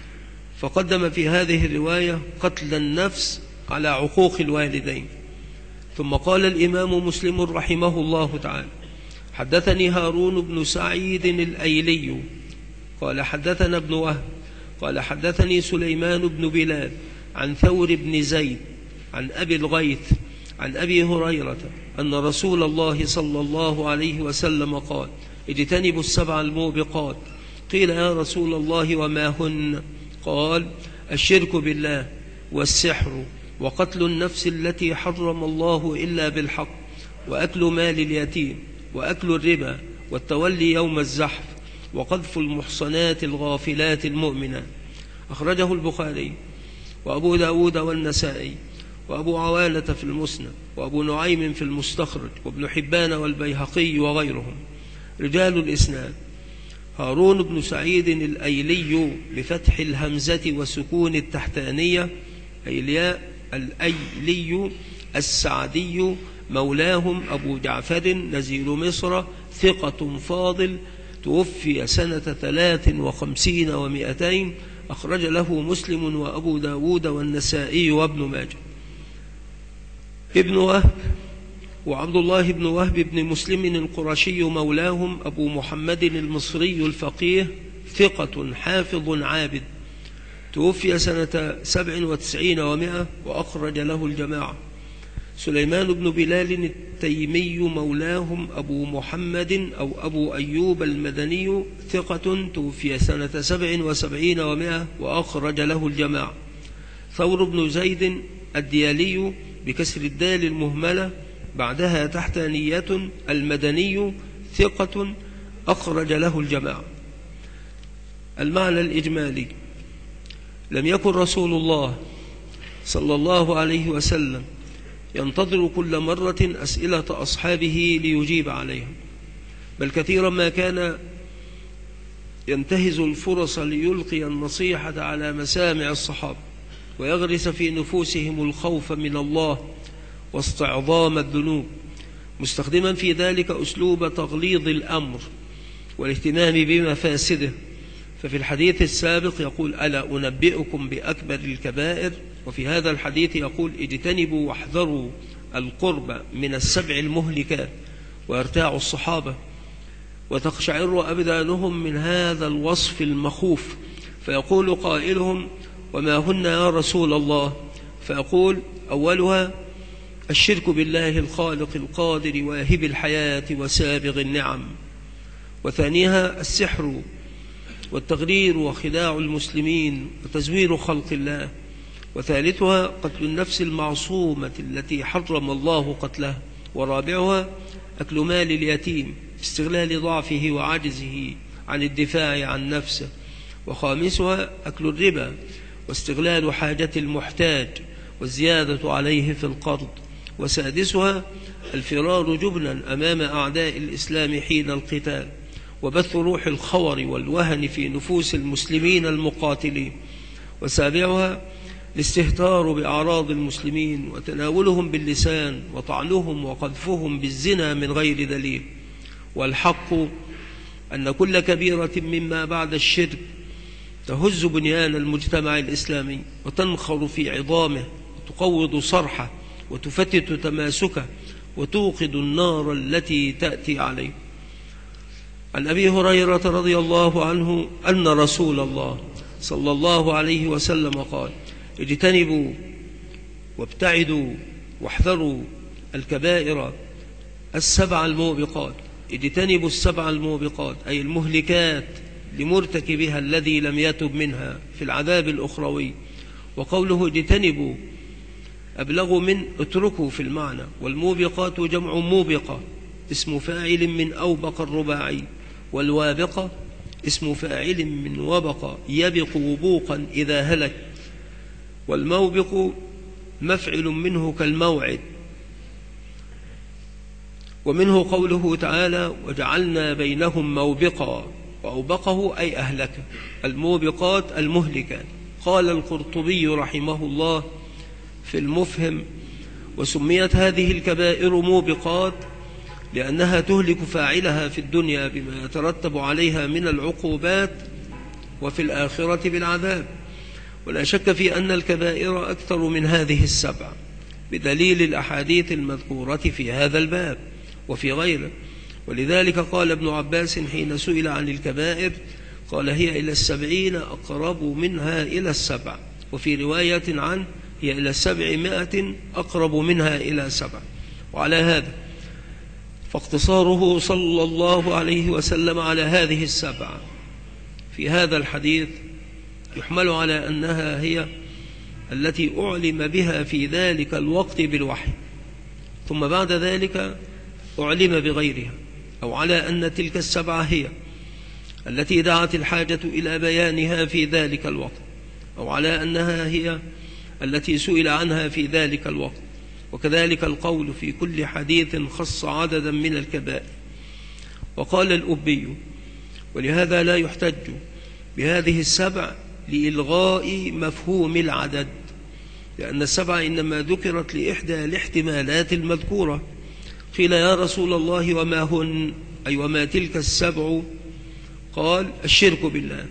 فقدم في هذه الرواية قتل النفس على عقوق الوالدين. ثم قال الإمام مسلم رحمه الله تعالى: حدثني هارون بن سعيد الأيلي قال حدثنا ابن وهب قال حدثني سليمان بن بلال عن ثور بن زيد عن أبي الغيث عن أبي هريرة أن رسول الله صلى الله عليه وسلم قال: اجتنبوا السبع الموبقات. قيل: يا رسول الله وما هن؟ قال: الشرك بالله، والسحر، وقتل النفس التي حرم الله إلا بالحق، وأكل مال اليتيم، وأكل الربا، والتولي يوم الزحف، وقذف المحصنات الغافلات المؤمنات. أخرجه البخاري وأبو داود والنسائي وأبو عوانة في المسند وأبو نعيم في المستخرج وابن حبان والبيهقي وغيرهم. رجال الإسناد: هارون بن سعيد الأيلي بفتح الهمزة وسكون التحتانية أي الياء، الأيلي السعدي، مولاهم، أبو جعفر، نزيل مصر، ثقة فاضل، توفي سنة 53 و200، أخرج له مسلم وأبو داود والنسائي وابن ماجه. ابن وهب وعبد الله بن وهب بن مسلم القرشي، مولاهم، أبو محمد المصري الفقيه، ثقة حافظ عابد، توفي سنة 97 و100 وأخرج له الجماعة. سليمان بن بلال التيمي، مولاهم، أبو محمد أو أبو أيوب المدني، ثقة، توفي سنة 77 و100 وأخرج له الجماعة. ثور بن زيد الديالي بكسر الدال المهملة بعدها تحتانية، المدني، ثقة، أخرج له الجماعة. المعنى الإجمالي: لم يكن رسول الله صلى الله عليه وسلم ينتظر كل مرة أسئلة أصحابه ليجيب عليهم، بل كثيرا ما كان ينتهز الفرص ليلقي النصيحة على مسامع الصحابة ويغرس في نفوسهم الخوف من الله واستعظام الذنوب، مستخدما في ذلك أسلوب تغليظ الأمر والاهتمام بمفاسده. ففي الحديث السابق يقول: ألا أنبئكم بأكبر الكبائر؟ وفي هذا الحديث يقول: اجتنبوا واحذروا القرب من السبع المهلكات. ويرتاع الصحابة وتقشعر أبدانهم من هذا الوصف المخوف، فيقول قائلهم: وما هن يا رسول الله؟ فيقول: أولها الشرك بالله الخالق القادر واهب الحياة وسابغ النعم، وثانيها السحر والتغرير وخداع المسلمين وتزوير خلق الله، وثالثها قتل النفس المعصومة التي حرم الله قتلها، ورابعها أكل مال اليتيم استغلال ضعفه وعجزه عن الدفاع عن نفسه، وخامسها أكل الربا واستغلال حاجة المحتاج والزيادة عليه في القرض، وسادسها الفرار جبنا أمام أعداء الإسلام حين القتال، وبث روح الخور والوهن في نفوس المسلمين المقاتلين، وسابعها الاستهتار بأعراض المسلمين وتناولهم باللسان وطعنهم وقذفهم بالزنا من غير دليل. والحق أن كل كبيرة مما بعد الشرك تهز بنيان المجتمع الإسلامي وتنخر في عظامه وتقوض صرحه وتفتت تماسكه وتوقد النار التي تأتي عليه. عن أبي هريرة رضي الله عنه أن رسول الله صلى الله عليه وسلم قال: اجتنبوا وابتعدوا واحذروا الكبائر السبع الموبقات. اجتنبوا السبع الموبقات أي المهلكات لمرتكبها الذي لم يتب منها في العذاب الأخروي. وقوله اجتنبوا أبلغ من اتركوا في المعنى، والموبقات جمع موبقة اسم فاعل من أوبق الرباعي، والوابقة اسم فاعل من وبق يبق وبوقا إذا هلك، والموبق مفعل منه كالموعد. ومنه قوله تعالى: وجعلنا بينهم موبقا، وأوبقه أي أهلك. الموبقات المهلكات. قال القرطبي رحمه الله في المفهم: وسميت هذه الكبائر موبقات لأنها تهلك فاعلها في الدنيا بما يترتب عليها من العقوبات، وفي الآخرة بالعذاب. ولا شك في أن الكبائر أكثر من هذه السبع بدليل الأحاديث المذكورة في هذا الباب وفي غيره. ولذلك قال ابن عباس حين سئل عن الكبائر قال: هي إلى 70 أقرب منها إلى 7، وفي رواية عنه: هي إلى 700 أقرب منها إلى 7. وعلى هذا فاقتصاره صلى الله عليه وسلم على هذه السبع في هذا الحديث يحمل على أنها هي التي أعلم بها في ذلك الوقت بالوحي، ثم بعد ذلك أعلم بغيرها، أو على أن تلك السبعة هي التي دعت الحاجة إلى بيانها في ذلك الوقت، أو على أنها هي التي سئل عنها في ذلك الوقت. وكذلك القول في كل حديث خص عددا من الكبائر. وقال الأبي: ولهذا لا يحتج بهذه السبع لإلغاء مفهوم العدد، لأن السبع إنما ذكرت لإحدى الاحتمالات المذكورة. قيل: يا رسول الله وما هن، أي وما تلك السبع؟ قال: الشرك بالله.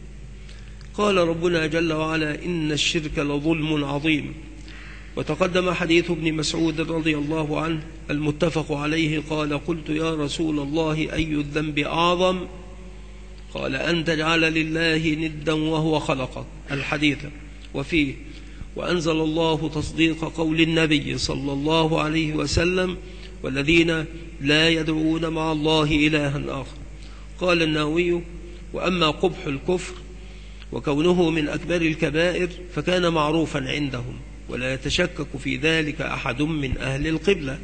قال ربنا جل وعلا: إن الشرك لظلم عظيم. وتقدم حديث ابن مسعود رضي الله عنه المتفق عليه قال: قلت يا رسول الله أي الذنب أعظم؟ قال: أن تجعل لله ندا وهو خلقك. الحديث. وفيه: وأنزل الله تصديق قول النبي صلى الله عليه وسلم: والذين لا يدعون مع الله إلها آخر. قال النووي: وأما قبح الكفر وكونه من أكبر الكبائر فكان معروفا عندهم، ولا يتشكك في ذلك أحد من أهل القبلة.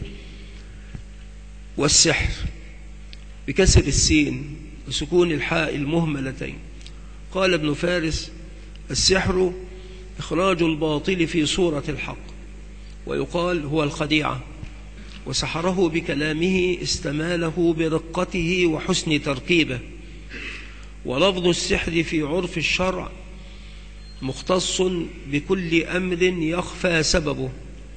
والسحر بكسر السين وسكون الحاء المهملتين. قال ابن فارس: السحر إخراج الباطل في صورة الحق، ويقال هو الخديعة. وسحره بكلامه استماله برقته وحسن تركيبه. ولفظ السحر في عرف الشرع مختص بكل أمر يخفى سببه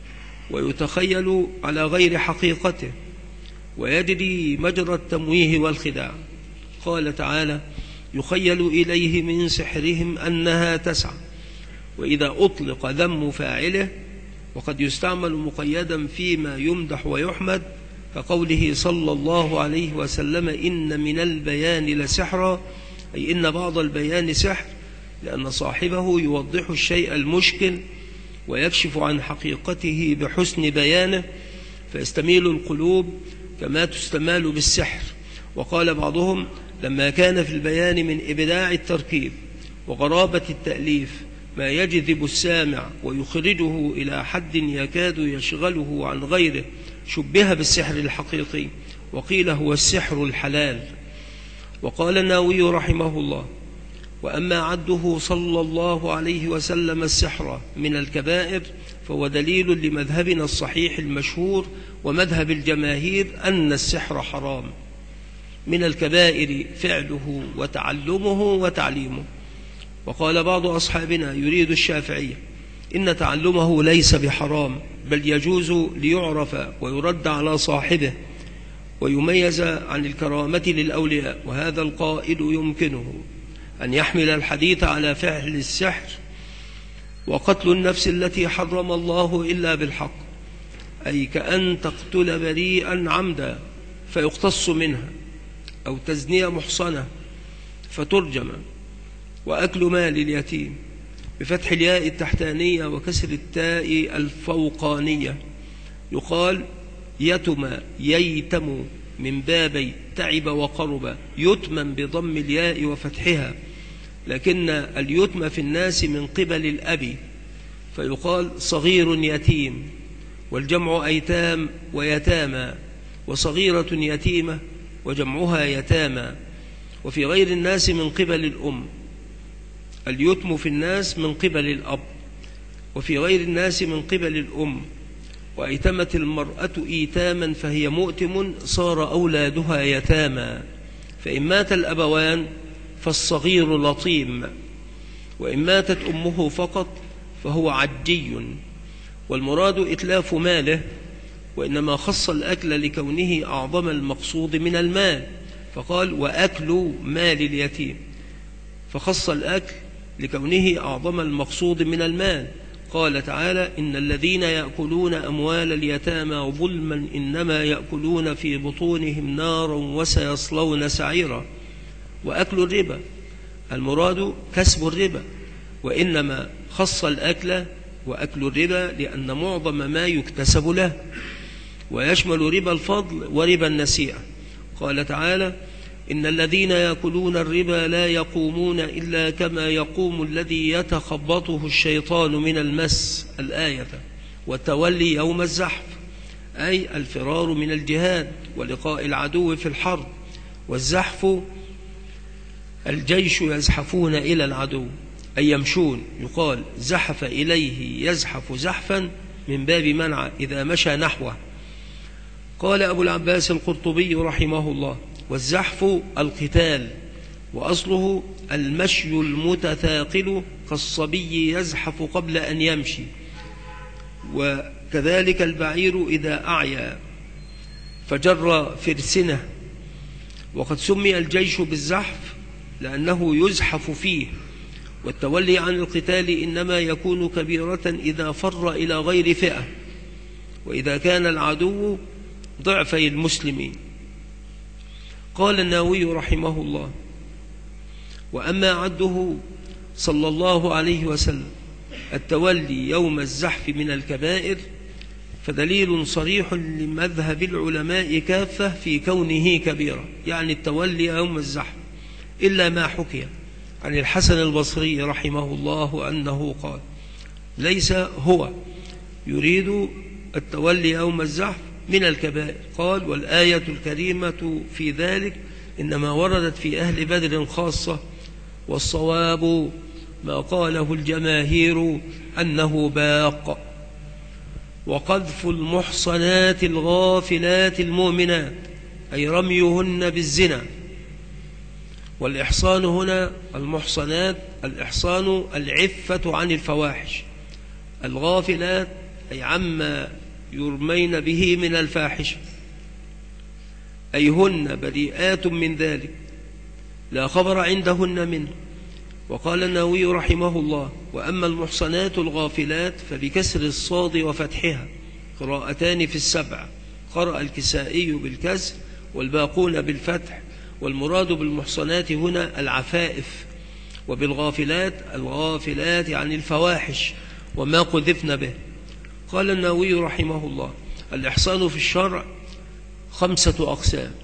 ويتخيل على غير حقيقته ويجري مجرى التمويه والخداع. قال تعالى: يخيل إليه من سحرهم أنها تسعى. وإذا أطلق ذم فاعله وقد يستعمل مقيدا فيما يمدح ويحمد، كقوله صلى الله عليه وسلم: إن من البيان لسحرا، أي إن بعض البيان سحر، لأن صاحبه يوضح الشيء المشكل ويكشف عن حقيقته بحسن بيانه، فيستميل القلوب كما تستمال بالسحر. وقال بعضهم: لما كان في البيان من إبداع التركيب وغرابة التأليف ما يجذب السامع ويخرجه إلى حد يكاد يشغله عن غيره، شبه بالسحر الحقيقي وقيل هو السحر الحلال. وقال النووي رحمه الله: وأما عده صلى الله عليه وسلم السحر من الكبائر فهو دليل لمذهبنا الصحيح المشهور ومذهب الجماهير أن السحر حرام. من الكبائر فعله وتعلمه وتعليمه. وقال بعض أصحابنا يريد الشافعية: إن تعلمه ليس بحرام، بل يجوز ليعرف ويرد على صاحبه ويميز عن الكرامة للأولياء. وهذا القائل يمكنه أن يحمل الحديث على فعل السحر وقتل النفس التي حرم الله إلا بالحق، أي كأن تقتل بريئا عمدا فيقتص منها، أو تزني محصنة فترجم، وأكل مال اليتيم بفتح الياء التحتانية وكسر التاء الفوقانية. يقال يتم ييتم من بابي تعب وقرب، يتمم بضم الياء وفتحها، لكن اليتم في الناس من قبل الأب، فيقال صغير يتيم، والجمع أيتام ويتامى، وصغيرة يتيمة وجمعها يتامى. وفي غير الناس من قبل الأم، اليتم في الناس من قبل الأب، وفي غير الناس من قبل الأم. وأيتمت المرأة إيتاما فهي مؤتم، صار أولادها يتامى. فإن مات الأبوان فالصغير لطيم، وإن ماتت أمه فقط فهو عجي. والمراد إتلاف ماله، وإنما خص الأكل لكونه أعظم المقصود من المال، فقال وأكل مال اليتيم، فخص الأكل لكونه أعظم المقصود من المال. قال تعالى: إن الذين يأكلون أموال اليتامى ظلما إنما يأكلون في بطونهم نارا وسيصلون سعيرا. وأكل الربا المراد كسب الربا، وإنما خص الأكل وأكل الربا لأن معظم ما يكتسب له، ويشمل ربا الفضل وربا النسيئة. قال تعالى: إن الذين يأكلون الربا لا يقومون إلا كما يقوم الذي يتخبطه الشيطان من المس، الآية. والتولي يوم الزحف أي الفرار من الجهاد ولقاء العدو في الحرب. والزحف الجيش يزحفون إلى العدو أي يمشون، يقال زحف إليه يزحف زحفا من باب منع إذا مشى نحوه. قال أبو العباس القرطبي رحمه الله: والزحف القتال، وأصله المشي المتثاقل كالصبي يزحف قبل أن يمشي، وكذلك البعير إذا أعيا فجر فرسنه. وقد سمي الجيش بالزحف لأنه يزحف فيه. والتولي عن القتال إنما يكون كبيرة إذا فر إلى غير فئة، وإذا كان العدو ضعفي المسلمين. قال النووي رحمه الله: وأما عده صلى الله عليه وسلم التولي يوم الزحف من الكبائر فدليل صريح لمذهب العلماء كافة في كونه كبيرة، يعني التولي يوم الزحف، إلا ما حكي عن الحسن البصري رحمه الله أنه قال: ليس هو يريد التولي يوم الزحف من الكبائر. قال: والآية الكريمة في ذلك إنما وردت في أهل بدر خاصة، والصواب ما قاله الجماهير أنه باق. وقذف المحصنات الغافلات المؤمنات أي رميهن بالزنا. والإحصان هنا المحصنات، الإحصان العفة عن الفواحش، الغافلات أي عما يرمين به من الفاحشة، أي هن بريئات من ذلك لا خبر عندهن منه. وقال النووي رحمه الله: وأما المحصنات الغافلات فبكسر الصاد وفتحها، قراءتان في السبع، قرأ الكسائي بالكسر والباقون بالفتح، والمراد بالمحصنات هنا العفائف، وبالغافلات الغافلات عن الفواحش وما قذفن به. قال النووي رحمه الله: الإحصان في الشرع 5 أقسام.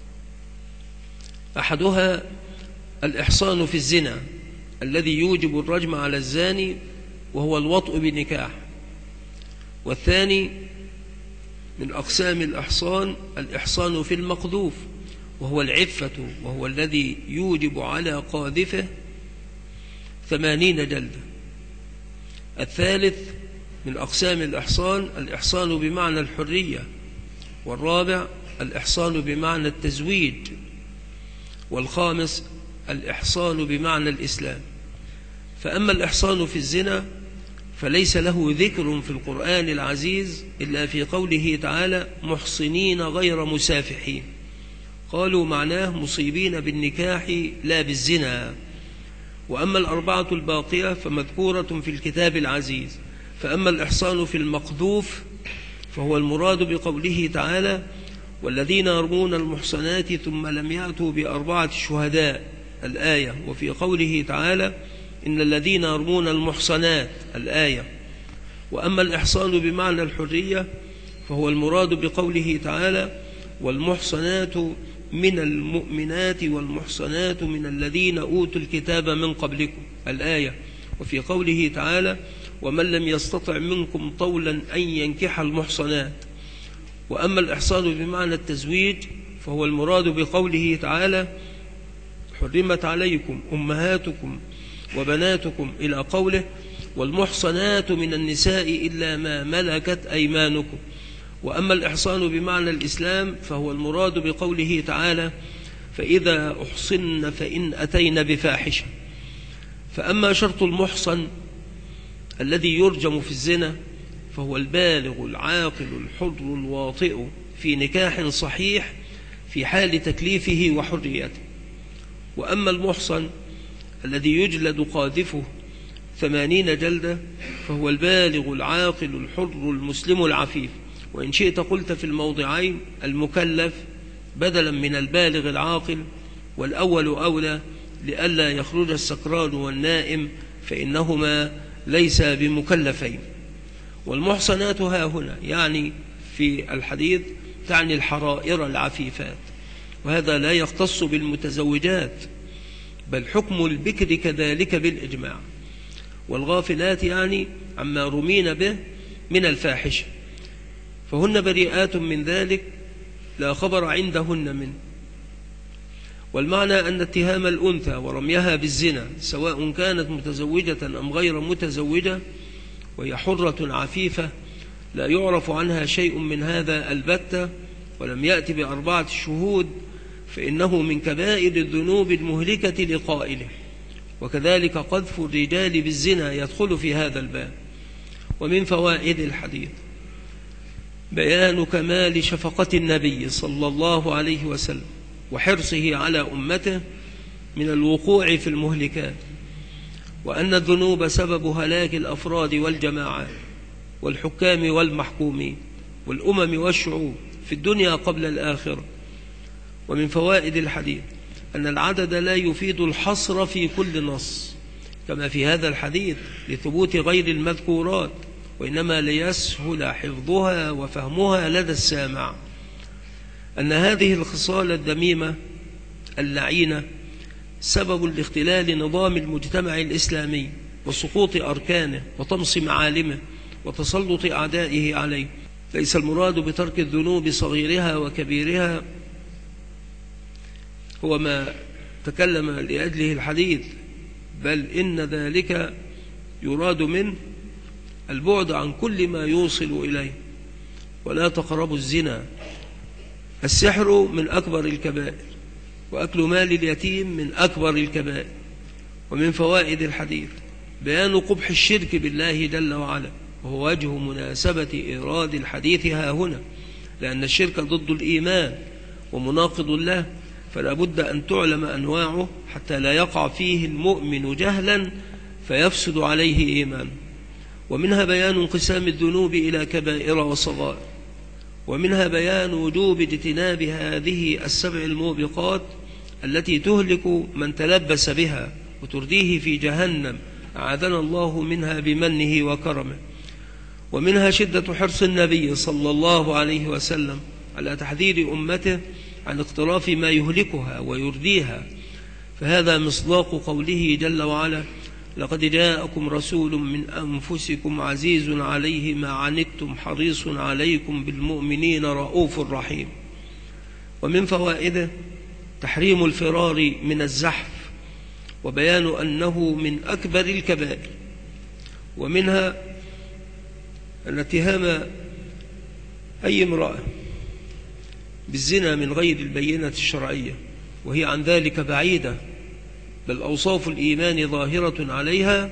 أحدها الإحصان في الزنا الذي يوجب الرجم على الزاني وهو الوطء بنكاح. والثاني من أقسام الإحصان الإحصان في المقذوف وهو العفة، وهو الذي يوجب على قاذفه 80 جلدة. الثالث من أقسام الإحصان الإحصان بمعنى الحرية. والرابع الإحصان بمعنى التزويج. والخامس الإحصان بمعنى الإسلام. فأما الإحصان في الزنا فليس له ذكر في القرآن العزيز إلا في قوله تعالى: محصنين غير مسافحين. قالوا معناه مصيبين بالنكاح لا بالزنا. وأما الأربعة الباقية فمذكورة في الكتاب العزيز. فأما الإحصان في المقذوف فهو المراد بقوله تعالى: والذين يرمون المحصنات ثم لم يأتوا ب4 شهداء، الآية. وفي قوله تعالى: إن الذين يرمون المحصنات، الآية. وأما الإحصان بمعنى الحرية فهو المراد بقوله تعالى: والمحصنات من المؤمنات والمحصنات من الذين أوتوا الكتاب من قبلكم، الآية. وفي قوله تعالى: ومن لم يستطع منكم طولا أن ينكح المحصنات. وأما الإحصان بمعنى التزويج فهو المراد بقوله تعالى: حرمت عليكم أمهاتكم وبناتكم، إلى قوله: والمحصنات من النساء إلا ما ملكت أيمانكم. وأما الإحصان بمعنى الإسلام فهو المراد بقوله تعالى: فإذا أحصن فإن أتين بفاحشة. فأما شرط المحصن الذي يرجم في الزنا فهو البالغ العاقل الحر الواطئ في نكاح صحيح في حال تكليفه وحريته. وأما المحصن الذي يجلد قاذفه 80 جلدة فهو البالغ العاقل الحر المسلم العفيف. وإن شئت قلت في الموضعين المكلف بدلا من البالغ العاقل، والأول أولى لئلا يخرج السكران والنائم فإنهما ليس بمكلفين. والمحصنات ها هنا يعني في الحديث تعني الحرائر العفيفات، وهذا لا يختص بالمتزوجات بل حكم البكر كذلك بالإجماع. والغافلات يعني عما رمين به من الفاحشة، فهن بريئات من ذلك لا خبر عندهن منه. والمعنى أن اتهام الأنثى ورميها بالزنا سواء كانت متزوجة أم غير متزوجة وهي حرة عفيفة لا يعرف عنها شيء من هذا البتة ولم يأتي ب4 شهود فإنه من كبائر الذنوب المهلكة لقائله. وكذلك قذف الرجال بالزنا يدخل في هذا الباب. ومن فوائد الحديث بيان كمال شفقة النبي صلى الله عليه وسلم وحرصه على أمته من الوقوع في المهلكات، وأن الذنوب سبب هلاك الأفراد والجماعات والحكام والمحكومين والأمم والشعوب في الدنيا قبل الآخرة. ومن فوائد الحديث أن العدد لا يفيد الحصر في كل نص كما في هذا الحديث لثبوت غير المذكورات، وإنما ليسهل حفظها وفهمها لدى السامع. أن هذه الخصال الذميمة اللعينة سبب لاختلال نظام المجتمع الإسلامي وسقوط أركانه وطمس معالمه وتسلط أعدائه عليه. ليس المراد بترك الذنوب صغيرها وكبيرها هو ما تكلم لأجله الحديث، بل إن ذلك يراد منه البعد عن كل ما يوصل إليه. ولا تقربوا الزنا. السحر من أكبر الكبائر وأكل مال اليتيم من أكبر الكبائر. ومن فوائد الحديث بيان قبح الشرك بالله جل وعلا، وهو وجه مناسبة إيراد الحديث ها هنا، لأن الشرك ضد الإيمان ومناقض له، فلا بد أن تعلم أنواعه حتى لا يقع فيه المؤمن جهلا فيفسد عليه إيمانه. ومنها بيان انقسام الذنوب إلى كبائر وصغائر، ومنها بيان وجوب اجتناب هذه السبع الموبقات التي تهلك من تلبس بها وترديه في جهنم، أعاذنا الله منها بمنه وكرمه. ومنها شدة حرص النبي صلى الله عليه وسلم على تحذير أمته عن اقتراف ما يهلكها ويرديها، فهذا مصداق قوله جل وعلا: لقد جاءكم رسول من أنفسكم عزيز عليه ما عنتم حريص عليكم بالمؤمنين رؤوف رحيم. ومن فوائده تحريم الفرار من الزحف، وبيان أنه من أكبر الكبائر. ومنها أن اتهام أي امرأة بالزنا من غير البينة الشرعية وهي عن ذلك بعيدة، بل أوصاف الإيمان ظاهرة عليها،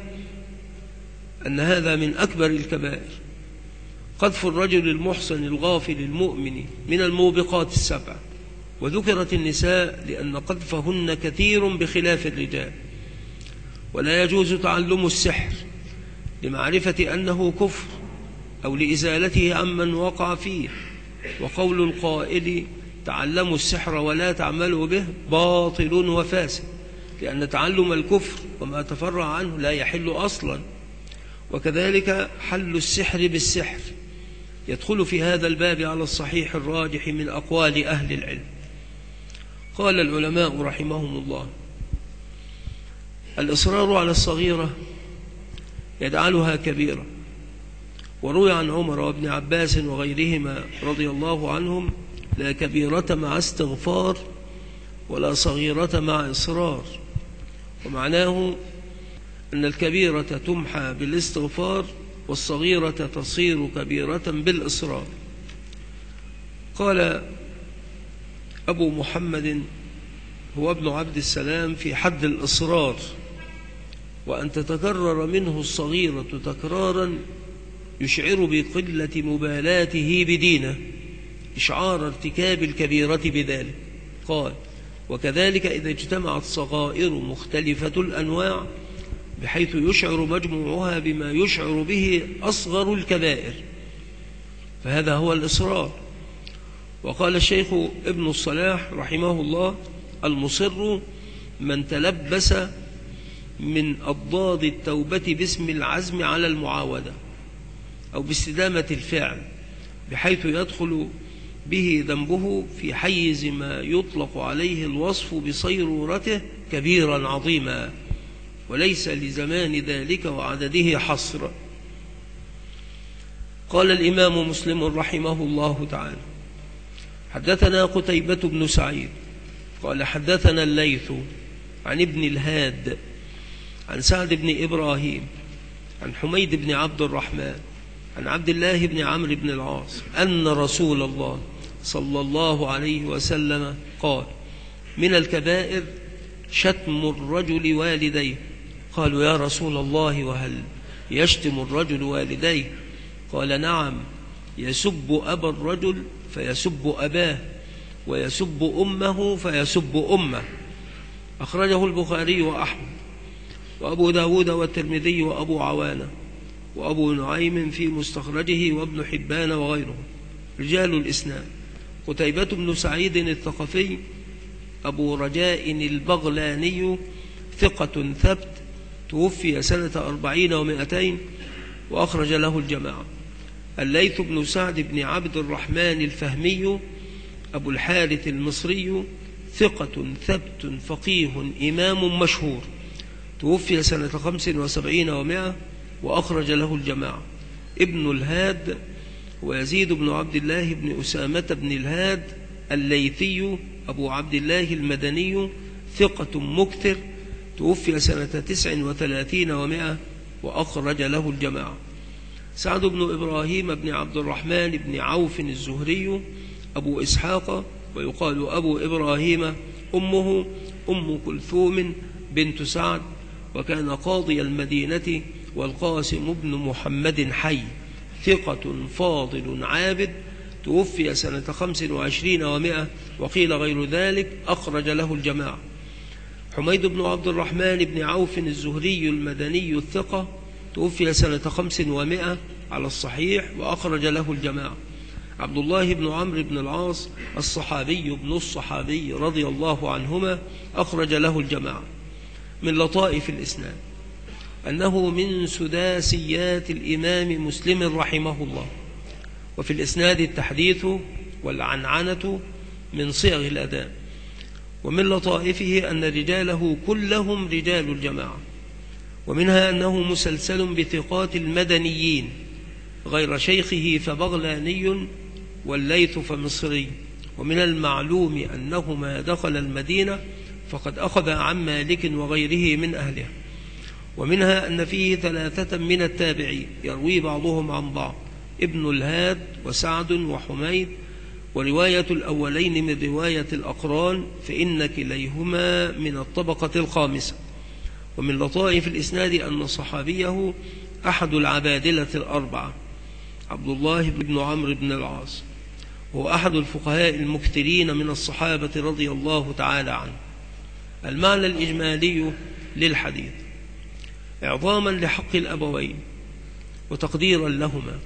أن هذا من أكبر الكبائر. قذف الرجل المحصن الغافل المؤمن من الموبقات السبع، وذكرت النساء لأن قذفهن كثير بخلاف الرجال. ولا يجوز تعلم السحر لمعرفة أنه كفر أو لإزالته عمن وقع فيه. وقول القائل تعلموا السحر ولا تعملوا به باطل وفاسد، لأن تعلم الكفر وما تفرع عنه لا يحل أصلا. وكذلك حل السحر بالسحر يدخل في هذا الباب على الصحيح الراجح من أقوال أهل العلم. قال العلماء رحمهم الله: الإصرار على الصغيرة يجعلها كبيرة. وروي عن عمر وابن عباس وغيرهما رضي الله عنهم: لا كبيرة مع استغفار ولا صغيرة مع إصرار. ومعناه أن الكبيرة تمحى بالاستغفار، والصغيرة تصير كبيرة بالإصرار. قال أبو محمد هو ابن عبد السلام في حد الإصرار: وأن تتكرر منه الصغيرة تكرارا يشعر بقلة مبالاته بدينه، إشعار ارتكاب الكبيرة بذلك. قال: وكذلك إذا اجتمعت صغائر مختلفة الأنواع بحيث يشعر مجموعها بما يشعر به أصغر الكبائر، فهذا هو الإصرار. وقال الشيخ ابن الصلاح رحمه الله: المصر من تلبس من أضداد التوبة باسم العزم على المعاودة أو باستدامة الفعل، بحيث يدخل به ذنبه في حيز ما يطلق عليه الوصف بصيرورته كبيرا عظيما، وليس لزمان ذلك وعدده حصر. قال الإمام مسلم رحمه الله تعالى: حدثنا قتيبة بن سعيد قال حدثنا الليث عن ابن الهاد عن سعد بن إبراهيم عن حميد بن عبد الرحمن عن عبد الله بن عمرو بن العاص أن رسول الله صلى الله عليه وسلم قال: من الكبائر شتم الرجل والديه. قالوا: يا رسول الله وهل يشتم الرجل والديه؟ قال: نعم، يسب أبا الرجل فيسب أباه، ويسب أمه فيسب أمه. أخرجه البخاري وأحمد وأبو داود والترمذي وأبو عوانة وأبو نعيم في مستخرجه وابن حبان وغيره. رجال الإسناد: قتيبة بن سعيد الثقفي أبو رجاء البغلاني ثقة ثبت، توفي سنة 40 و200 وأخرج له الجماعة. الليث بن سعد بن عبد الرحمن الفهمي أبو الحارث المصري ثقة ثبت فقيه إمام مشهور، توفي سنة 75 و100 وأخرج له الجماعة. ابن الهاد ويزيد بن عبد الله بن أسامة بن الهاد الليثي أبو عبد الله المدني ثقة مكثر، توفي سنة 39 و100 وأخرج له الجماعة. سعد بن إبراهيم بن عبد الرحمن بن عوف الزهري أبو إسحاق ويقال أبو إبراهيم أمه أم كلثوم بنت سعد، وكان قاضي المدينة، والقاسم بن محمد حي، ثقة فاضل عابد، توفي سنة 25 و100، وقيل غير ذلك، أخرج له الجماعة. حميد بن عبد الرحمن بن عوف الزهري المدني الثقة، توفي سنة 500 على الصحيح، وأخرج له الجماعة. عبد الله بن عمرو بن العاص الصحابي ابن الصحابي رضي الله عنهما، أخرج له الجماعة. من لطائف الإسناد أنه من سداسيات الإمام مسلم رحمه الله، وفي الإسناد التحديث والعنعنة من صيغ الأداء. ومن لطائفه أن رجاله كلهم رجال الجماعة، ومنها أنه مسلسل بثقات المدنيين غير شيخه فبغلاني والليث فمصري. ومن المعلوم أنه ما دخل المدينة فقد أخذ عن مالك وغيره من أهلها. ومنها أن فيه 3 من التابعين يروي بعضهم عن بعض، ابن الهاد وسعد وحميد، ورواية الأولين من رواية الأقران، فإن كليهما من الطبقة الخامسة. ومن لطائف الإسناد أن صحابيه أحد العبادلة الأربعة، عبد الله بن عمرو بن العاص، وهو أحد الفقهاء المكثرين من الصحابة رضي الله تعالى عنه. المعنى الإجمالي للحديث: إعظاما لحق الأبوين، وتقديرا لهما،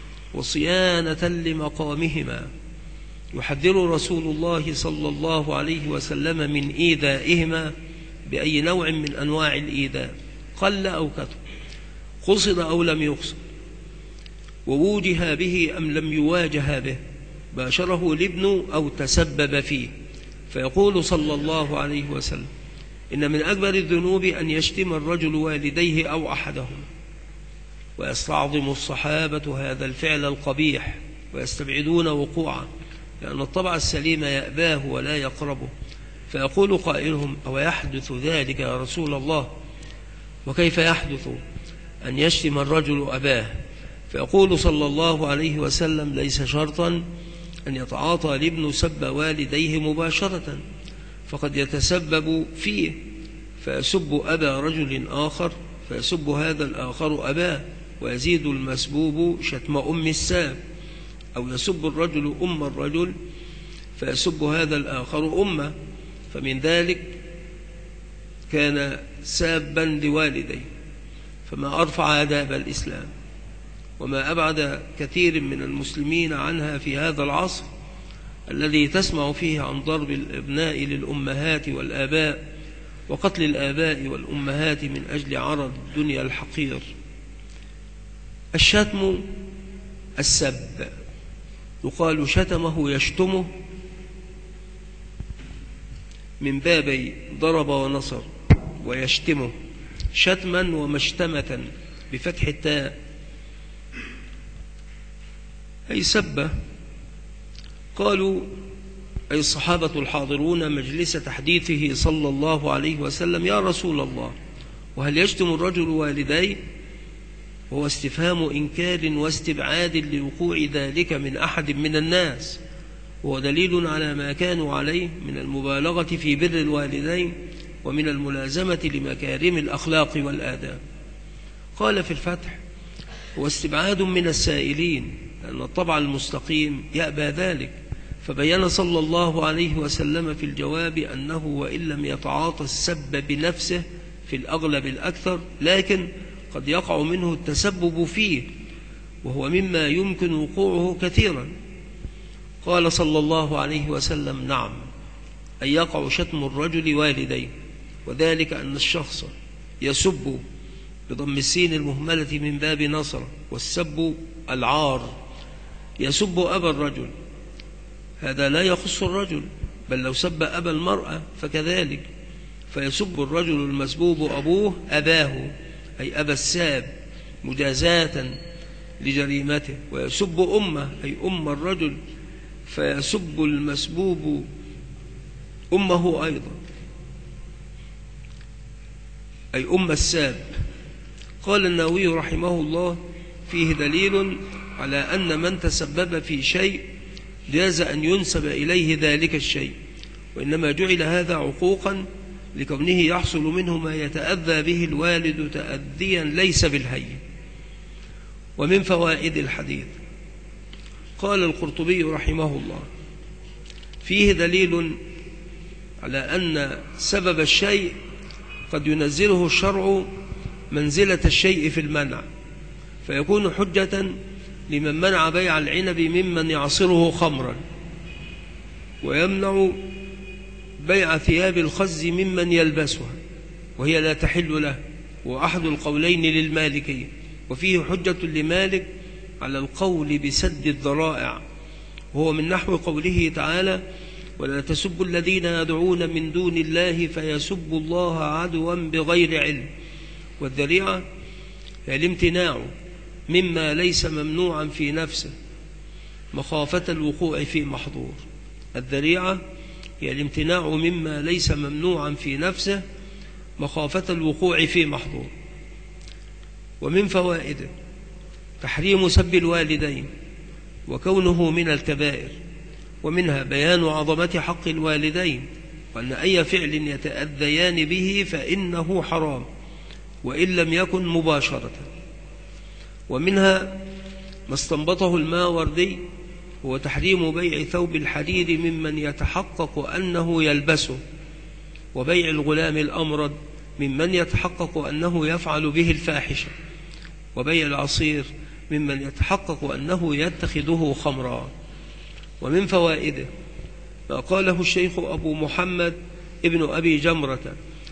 وصيانة لمقامهما، يحذر رسول الله صلى الله عليه وسلم من إيذائهما بأي نوع من أنواع الإيذاء، قل أو كثر، قصد أو لم يقصد، ووجه به أم لم يواجه به، باشره الابن أو تسبب فيه. فيقول صلى الله عليه وسلم: إن من أكبر الذنوب أن يشتم الرجل والديه أو أحدهما. ويستعظم الصحابة هذا الفعل القبيح ويستبعدون وقوعه، لأن الطبع السليم يأباه ولا يقربه. فيقول قائلهم: أو يحدث ذلك يا رسول الله؟ وكيف يحدث أن يشتم الرجل أباه؟ فيقول صلى الله عليه وسلم: ليس شرطا أن يتعاطى الابن سب والديه مباشرة، فقد يتسبب فيه فيسب أبا رجل آخر، فيسب هذا الآخر أباه، ويزيد المسبوب شتم أم الساب، أو يسب الرجل أم الرجل فيسب هذا الآخر أمه، فمن ذلك كان سابا لوالديه. فما أرفع آداب الإسلام، وما أبعد كثير من المسلمين عنها في هذا العصر الذي تسمع فيه عن ضرب الأبناء للأمهات والآباء، وقتل الآباء والأمهات من أجل عرض الدنيا الحقير. الشتم السب، يقال شتمه يشتمه من بابي ضرب ونصر، ويشتمه شتما ومشتمة بفتح التاء، أي سبه. قالوا أي الصحابة الحاضرون مجلس تحديثه صلى الله عليه وسلم: يا رسول الله، وهل يشتم الرجل والديه؟ وهو استفهام إنكار واستبعاد لوقوع ذلك من أحد من الناس، وهو دليل على ما كانوا عليه من المبالغة في بر الوالدين ومن الملازمة لمكارم الأخلاق والآداب. قال في الفتح: هو استبعاد من السائلين، لأن الطبع المستقيم يأبى ذلك. فبين صلى الله عليه وسلم في الجواب أنه وإن لم يتعاطى السب بنفسه في الأغلب الأكثر، لكن قد يقع منه التسبب فيه، وهو مما يمكن وقوعه كثيرا. قال صلى الله عليه وسلم: نعم، أن يقع شتم الرجل والديه، وذلك أن الشخص يسب بضم السين المهملة من باب نصر، والسب العار، يسب أبا الرجل، هذا لا يخص الرجل، بل لو سب أبا المرأة فكذلك، فيسب الرجل المسبوب أبوه أباه، أي أبا الساب، مجازاة لجريمته. ويسب أمه، أي أم الرجل، فيسب المسبوب أمه أيضا، أي أم الساب. قال النووي رحمه الله: فيه دليل على أن من تسبب في شيء جاز أن ينسب إليه ذلك الشيء، وإنما جعل هذا عقوقا لكونه يحصل منه ما يتأذى به الوالد تأذيا ليس بالهين. ومن فوائد الحديث قال القرطبي رحمه الله: فيه دليل على أن سبب الشيء قد ينزله الشرع منزلة الشيء في المنع، فيكون حجة لمن منع بيع العنب ممن يعصره خمرا، ويمنع بيع ثياب الخز ممن يلبسها وهي لا تحل له، وأحد القولين للمالكية. وفيه حجة لمالك على القول بسد الذرائع، وهو من نحو قوله تعالى: ولا تسبوا الذين يدعون من دون الله فيسبوا الله عدوا بغير علم. والذريعة هي الامتناع مما ليس ممنوعا في نفسه مخافة الوقوع في محظور. الذريعة هي الامتناع مما ليس ممنوعا في نفسه مخافة الوقوع في محظور. ومن فوائده تحريم سب الوالدين وكونه من الكبائر، ومنها بيان عظمة حق الوالدين، وأن أي فعل يتأذيان به فإنه حرام وإن لم يكن مباشرة. ومنها ما استنبطه الماوردي، هو تحريم بيع ثوب الحديد ممن يتحقق أنه يلبسه، وبيع الغلام الأمرد ممن يتحقق أنه يفعل به الفاحشة، وبيع العصير ممن يتحقق أنه يتخذه خمرا. ومن فوائده ما قاله الشيخ أبو محمد ابن أبي جمرة: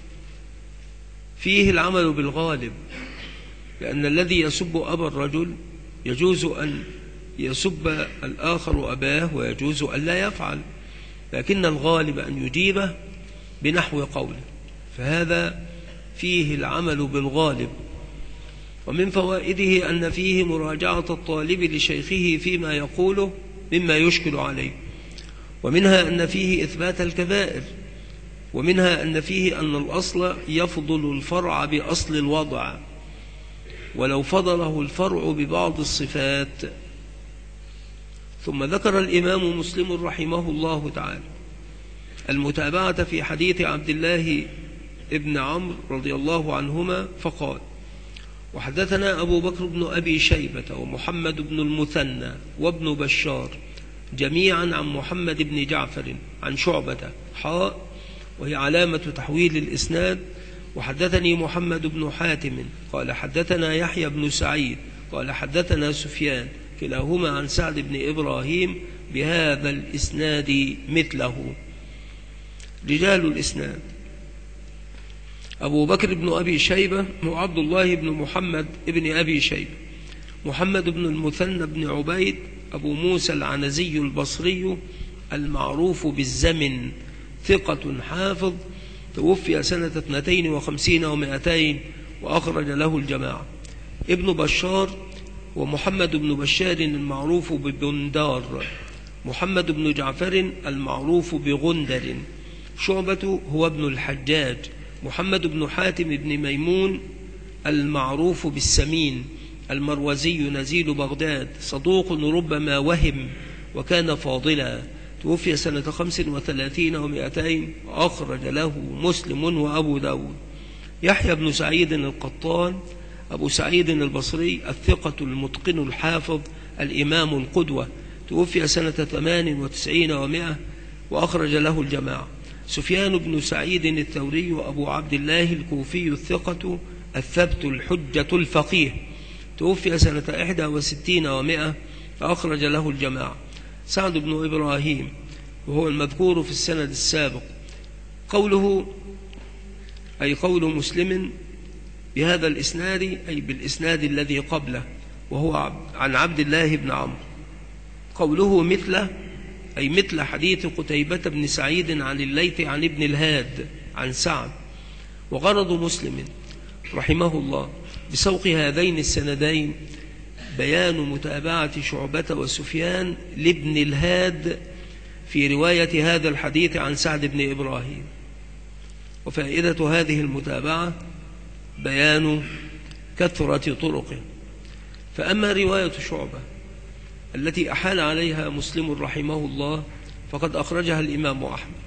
فيه العمل بالغالب، لأن الذي يسب أبا الرجل يجوز أن يسب الآخر أباه، ويجوز أن لا يفعل، لكن الغالب أن يجيبه بنحو قوله، فهذا فيه العمل بالغالب. ومن فوائده أن فيه مراجعة الطالب لشيخه فيما يقوله مما يشكل عليه. ومنها أن فيه إثبات الكبائر. ومنها أن فيه أن الأصل يفضل الفرع بأصل الوضع ولو فضله الفرع ببعض الصفات. ثم ذكر الإمام مسلم رحمه الله تعالى المتابعة في حديث عبد الله ابن عمرو رضي الله عنهما فقال: وحدثنا أبو بكر بن أبي شيبة ومحمد بن المثنى وابن بشار جميعا عن محمد بن جعفر عن شعبة حاء، وهي علامة تحويل الإسناد. وحدثني محمد بن حاتم قال حدثنا يحيى بن سعيد قال حدثنا سفيان كلاهما عن سعد بن إبراهيم بهذا الإسناد مثله. رجال الإسناد: أبو بكر بن أبي شيبة وعبد الله بن محمد بن أبي شيبة، محمد بن المثنى بن عبيد أبو موسى العنزي البصري المعروف بالزمن، ثقة حافظ، توفي سنة 52 و200 وأخرج له الجماعة. ابن بشار ومحمد بن بشار المعروف ببندار، محمد بن جعفر المعروف بغندر. شعبة هو ابن الحجاج، محمد بن حاتم بن ميمون المعروف بالسمين المروزي نزيل بغداد، صدوق ربما وهم وكان فاضلا، توفي سنة 35 و200 وأخرج له مسلم وأبو داود. يحيى بن سعيد القطان أبو سعيد البصري الثقة المتقن الحافظ الإمام القدوة، توفي سنة 98 و100 وأخرج له الجماعة. سفيان بن سعيد الثوري وأبو عبد الله الكوفي الثقة الثبت الحجة الفقيه، توفي سنة 61 و100 فأخرج له الجماعة. سعد بن إبراهيم وهو المذكور في السند السابق. قوله أي قول مسلم بهذا الإسناد أي بالإسناد الذي قبله وهو عن عبد الله بن عمرو. قوله مثله أي مثل حديث قتيبة بن سعيد عن الليث عن ابن الهاد عن سعد. وغرض مسلم رحمه الله بسوق هذين السندين بيان متابعة شعبة وسفيان لابن الهاد في رواية هذا الحديث عن سعد بن إبراهيم. وفائدة هذه المتابعة بيان كثرة طرقه. فأما رواية شعبة التي أحال عليها مسلم رحمه الله فقد أخرجها الإمام أحمد.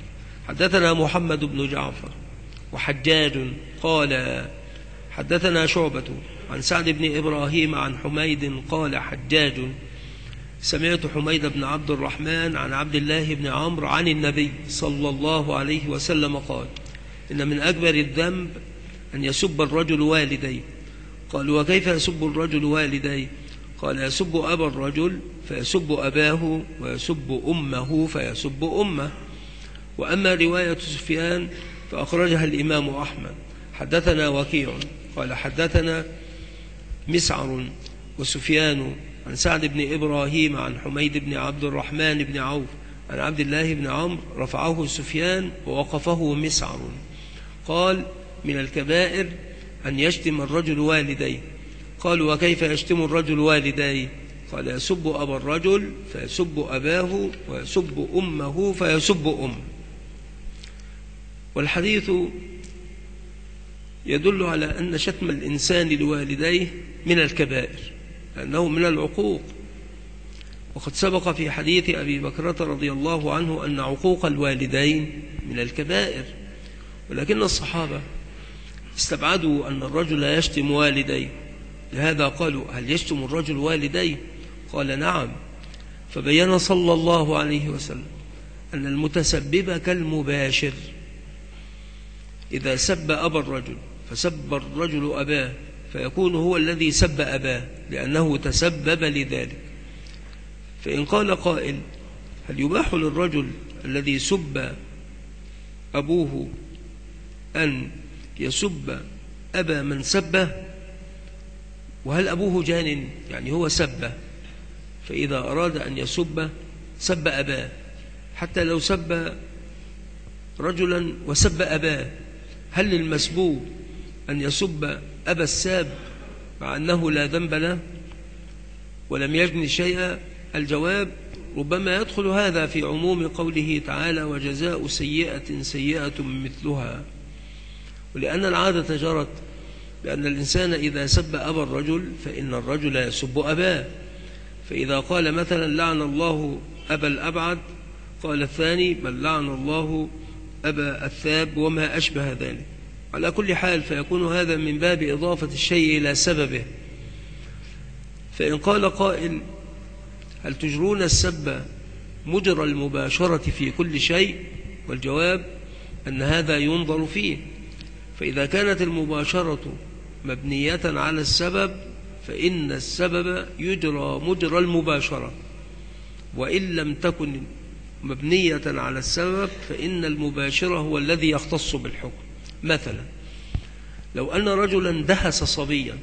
حدثنا محمد بن جعفر وحجاج قال حدثنا شعبة عن سعد بن إبراهيم عن حميد قال حجاج سمعت حميد بن عبد الرحمن عن عبد الله بن عمرو عن النبي صلى الله عليه وسلم قال إن من أكبر الذنب أن يسب الرجل والديه. قالوا وكيف يسب الرجل والديه؟ قال يسب أبا الرجل فيسب أباه، ويسب أمه فيسب أمه. وأما رواية سفيان فأخرجها الإمام أحمد. حدثنا وكيع قال حدثنا مسعر وسفيان عن سعد بن إبراهيم عن حميد بن عبد الرحمن بن عوف عن عبد الله بن عمرو رفعه سفيان ووقفه مسعر. قال من الكبائر أن يشتم الرجل والديه. قالوا وكيف يشتم الرجل والديه؟ قال يسب أبا الرجل فيسب أباه، ويسب أمه فيسب أمه. والحديث يدل على أن شتم الإنسان لوالديه من الكبائر، لأنه من العقوق. وقد سبق في حديث أبي بكرة رضي الله عنه أن عقوق الوالدين من الكبائر، ولكن الصحابة استبعدوا أن الرجل يشتم والديه، لهذا قالوا هل يشتم الرجل والديه؟ قال نعم. فبين صلى الله عليه وسلم أن المتسبب كالمباشر، إذا سب أبا الرجل فسب الرجل أباه فيكون هو الذي سب أباه لأنه تسبب لذلك. فإن قال قائل هل يباح للرجل الذي سب أبوه أن يسب أبا من سبه؟ وهل أبوه جان؟ يعني هو سبه، فإذا أراد أن يسب سب أباه، حتى لو سب رجلا وسب أباه، هل للمسبوب أن يسب أبا الساب مع أنه لا ذنب له ولم يجن شيئا؟ الجواب ربما يدخل هذا في عموم قوله تعالى وجزاء سيئة سيئة مثلها. ولأن العادة جرت بأن الإنسان إذا سب أبا الرجل فإن الرجل يسب أباه، فإذا قال مثلا لعن الله أبا الأبعد قال الثاني بل لعن الله أبا الثاب وما أشبه ذلك. على كل حال فيكون هذا من باب إضافة الشيء إلى سببه. فإن قال قائل هل تجرون السب مجرى المباشرة في كل شيء؟ والجواب أن هذا ينظر فيه، فإذا كانت المباشرة مبنية على السبب فإن السبب يجرى مجرى المباشرة، وإن لم تكن مبنية على السبب فإن المباشر هو الذي يختص بالحكم. مثلا لو أن رجلا دهس صبيا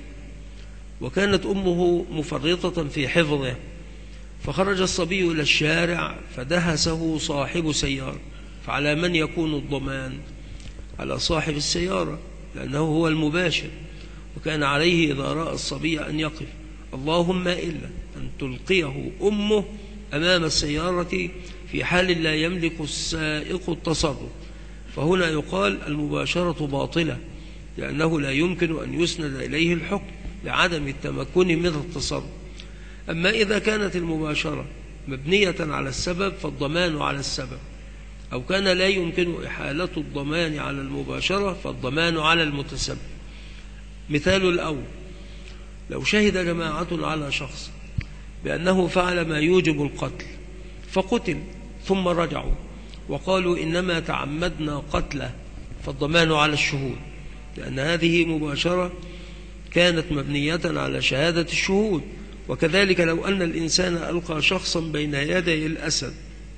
وكانت أمه مفرطة في حفظه، فخرج الصبي إلى الشارع فدهسه صاحب سيارة، فعلى من يكون الضمان؟ على صاحب السيارة، لأنه هو المباشر، وكان عليه إذا رأى الصبي أن يقف، اللهم إلا أن تلقيه أمه أمام السيارة في حال لا يملك السائق التصرف، فهنا يقال المباشرة باطلة، لأنه لا يمكن أن يسند إليه الحكم لعدم التمكن من التصرف. أما إذا كانت المباشرة مبنية على السبب فالضمان على السبب، أو كان لا يمكن إحالة الضمان على المباشرة فالضمان على المتسبب. مثال الأول: لو شهد جماعة على شخص بأنه فعل ما يوجب القتل فقتل، ثم رجعوا وقالوا إنما تعمدنا قتله، فالضمان على الشهود، لأن هذه مباشرة كانت مبنية على شهادة الشهود. وكذلك لو أن الإنسان ألقى شخصا بين يدي الأسد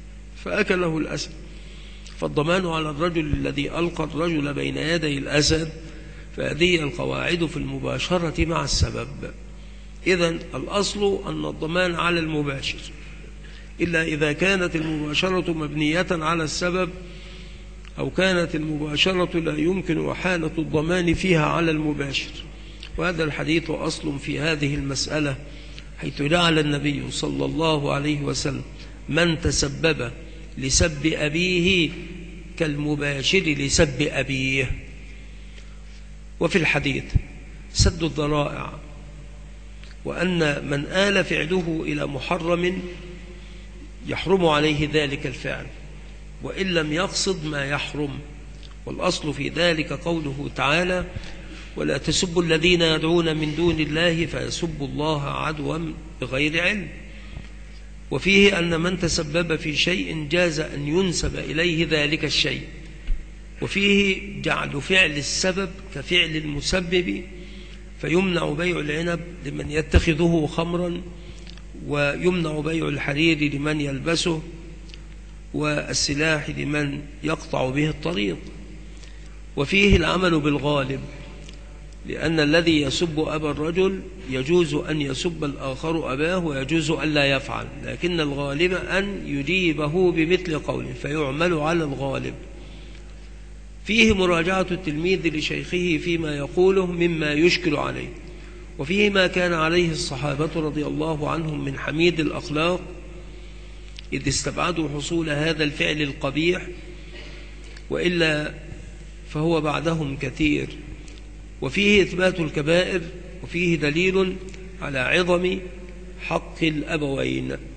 فأكله الأسد، فالضمان على الرجل الذي ألقى الرجل بين يدي الأسد، فهذه القواعد في المباشرة مع السبب. إذن الأصل أن الضمان على المباشر، إلا إذا كانت المباشرة مبنية على السبب، أو كانت المباشرة لا يمكن إحالة الضمان فيها على المباشر. وهذا الحديث أصل في هذه المسألة، حيث جعل النبي صلى الله عليه وسلم من تسبب لسب أبيه كالمباشر لسب أبيه. وفي الحديث سد الذرائع، وأن من آل فعله إلى محرم يحرم عليه ذلك الفعل، وإن لم يقصد ما يحرم. والأصل في ذلك قوله تعالى: ولا تسبوا الذين يدعون من دون الله فيسبوا الله عدوا بغير علم. وفيه أن من تسبب في شيء جاز أن ينسب إليه ذلك الشيء. وفيه جعل فعل السبب كفعل المسبب، فيمنع بيع العنب لمن يتخذه خمرا، ويمنع بيع الحرير لمن يلبسه، والسلاح لمن يقطع به الطريق. وفيه العمل بالغالب، لأن الذي يسب أبا الرجل يجوز أن يسب الآخر أباه ويجوز أن لا يفعل، لكن الغالب أن يجيبه بمثل قوله، فيعمل على الغالب. فيه مراجعة التلميذ لشيخه فيما يقوله مما يشكل عليه. وفيه ما كان عليه الصحابة رضي الله عنهم من حميد الأخلاق إذ استبعدوا حصول هذا الفعل القبيح، وإلا فهو بعدهم كثير. وفيه إثبات الكبائر، وفيه دليل على عظم حق الأبوين.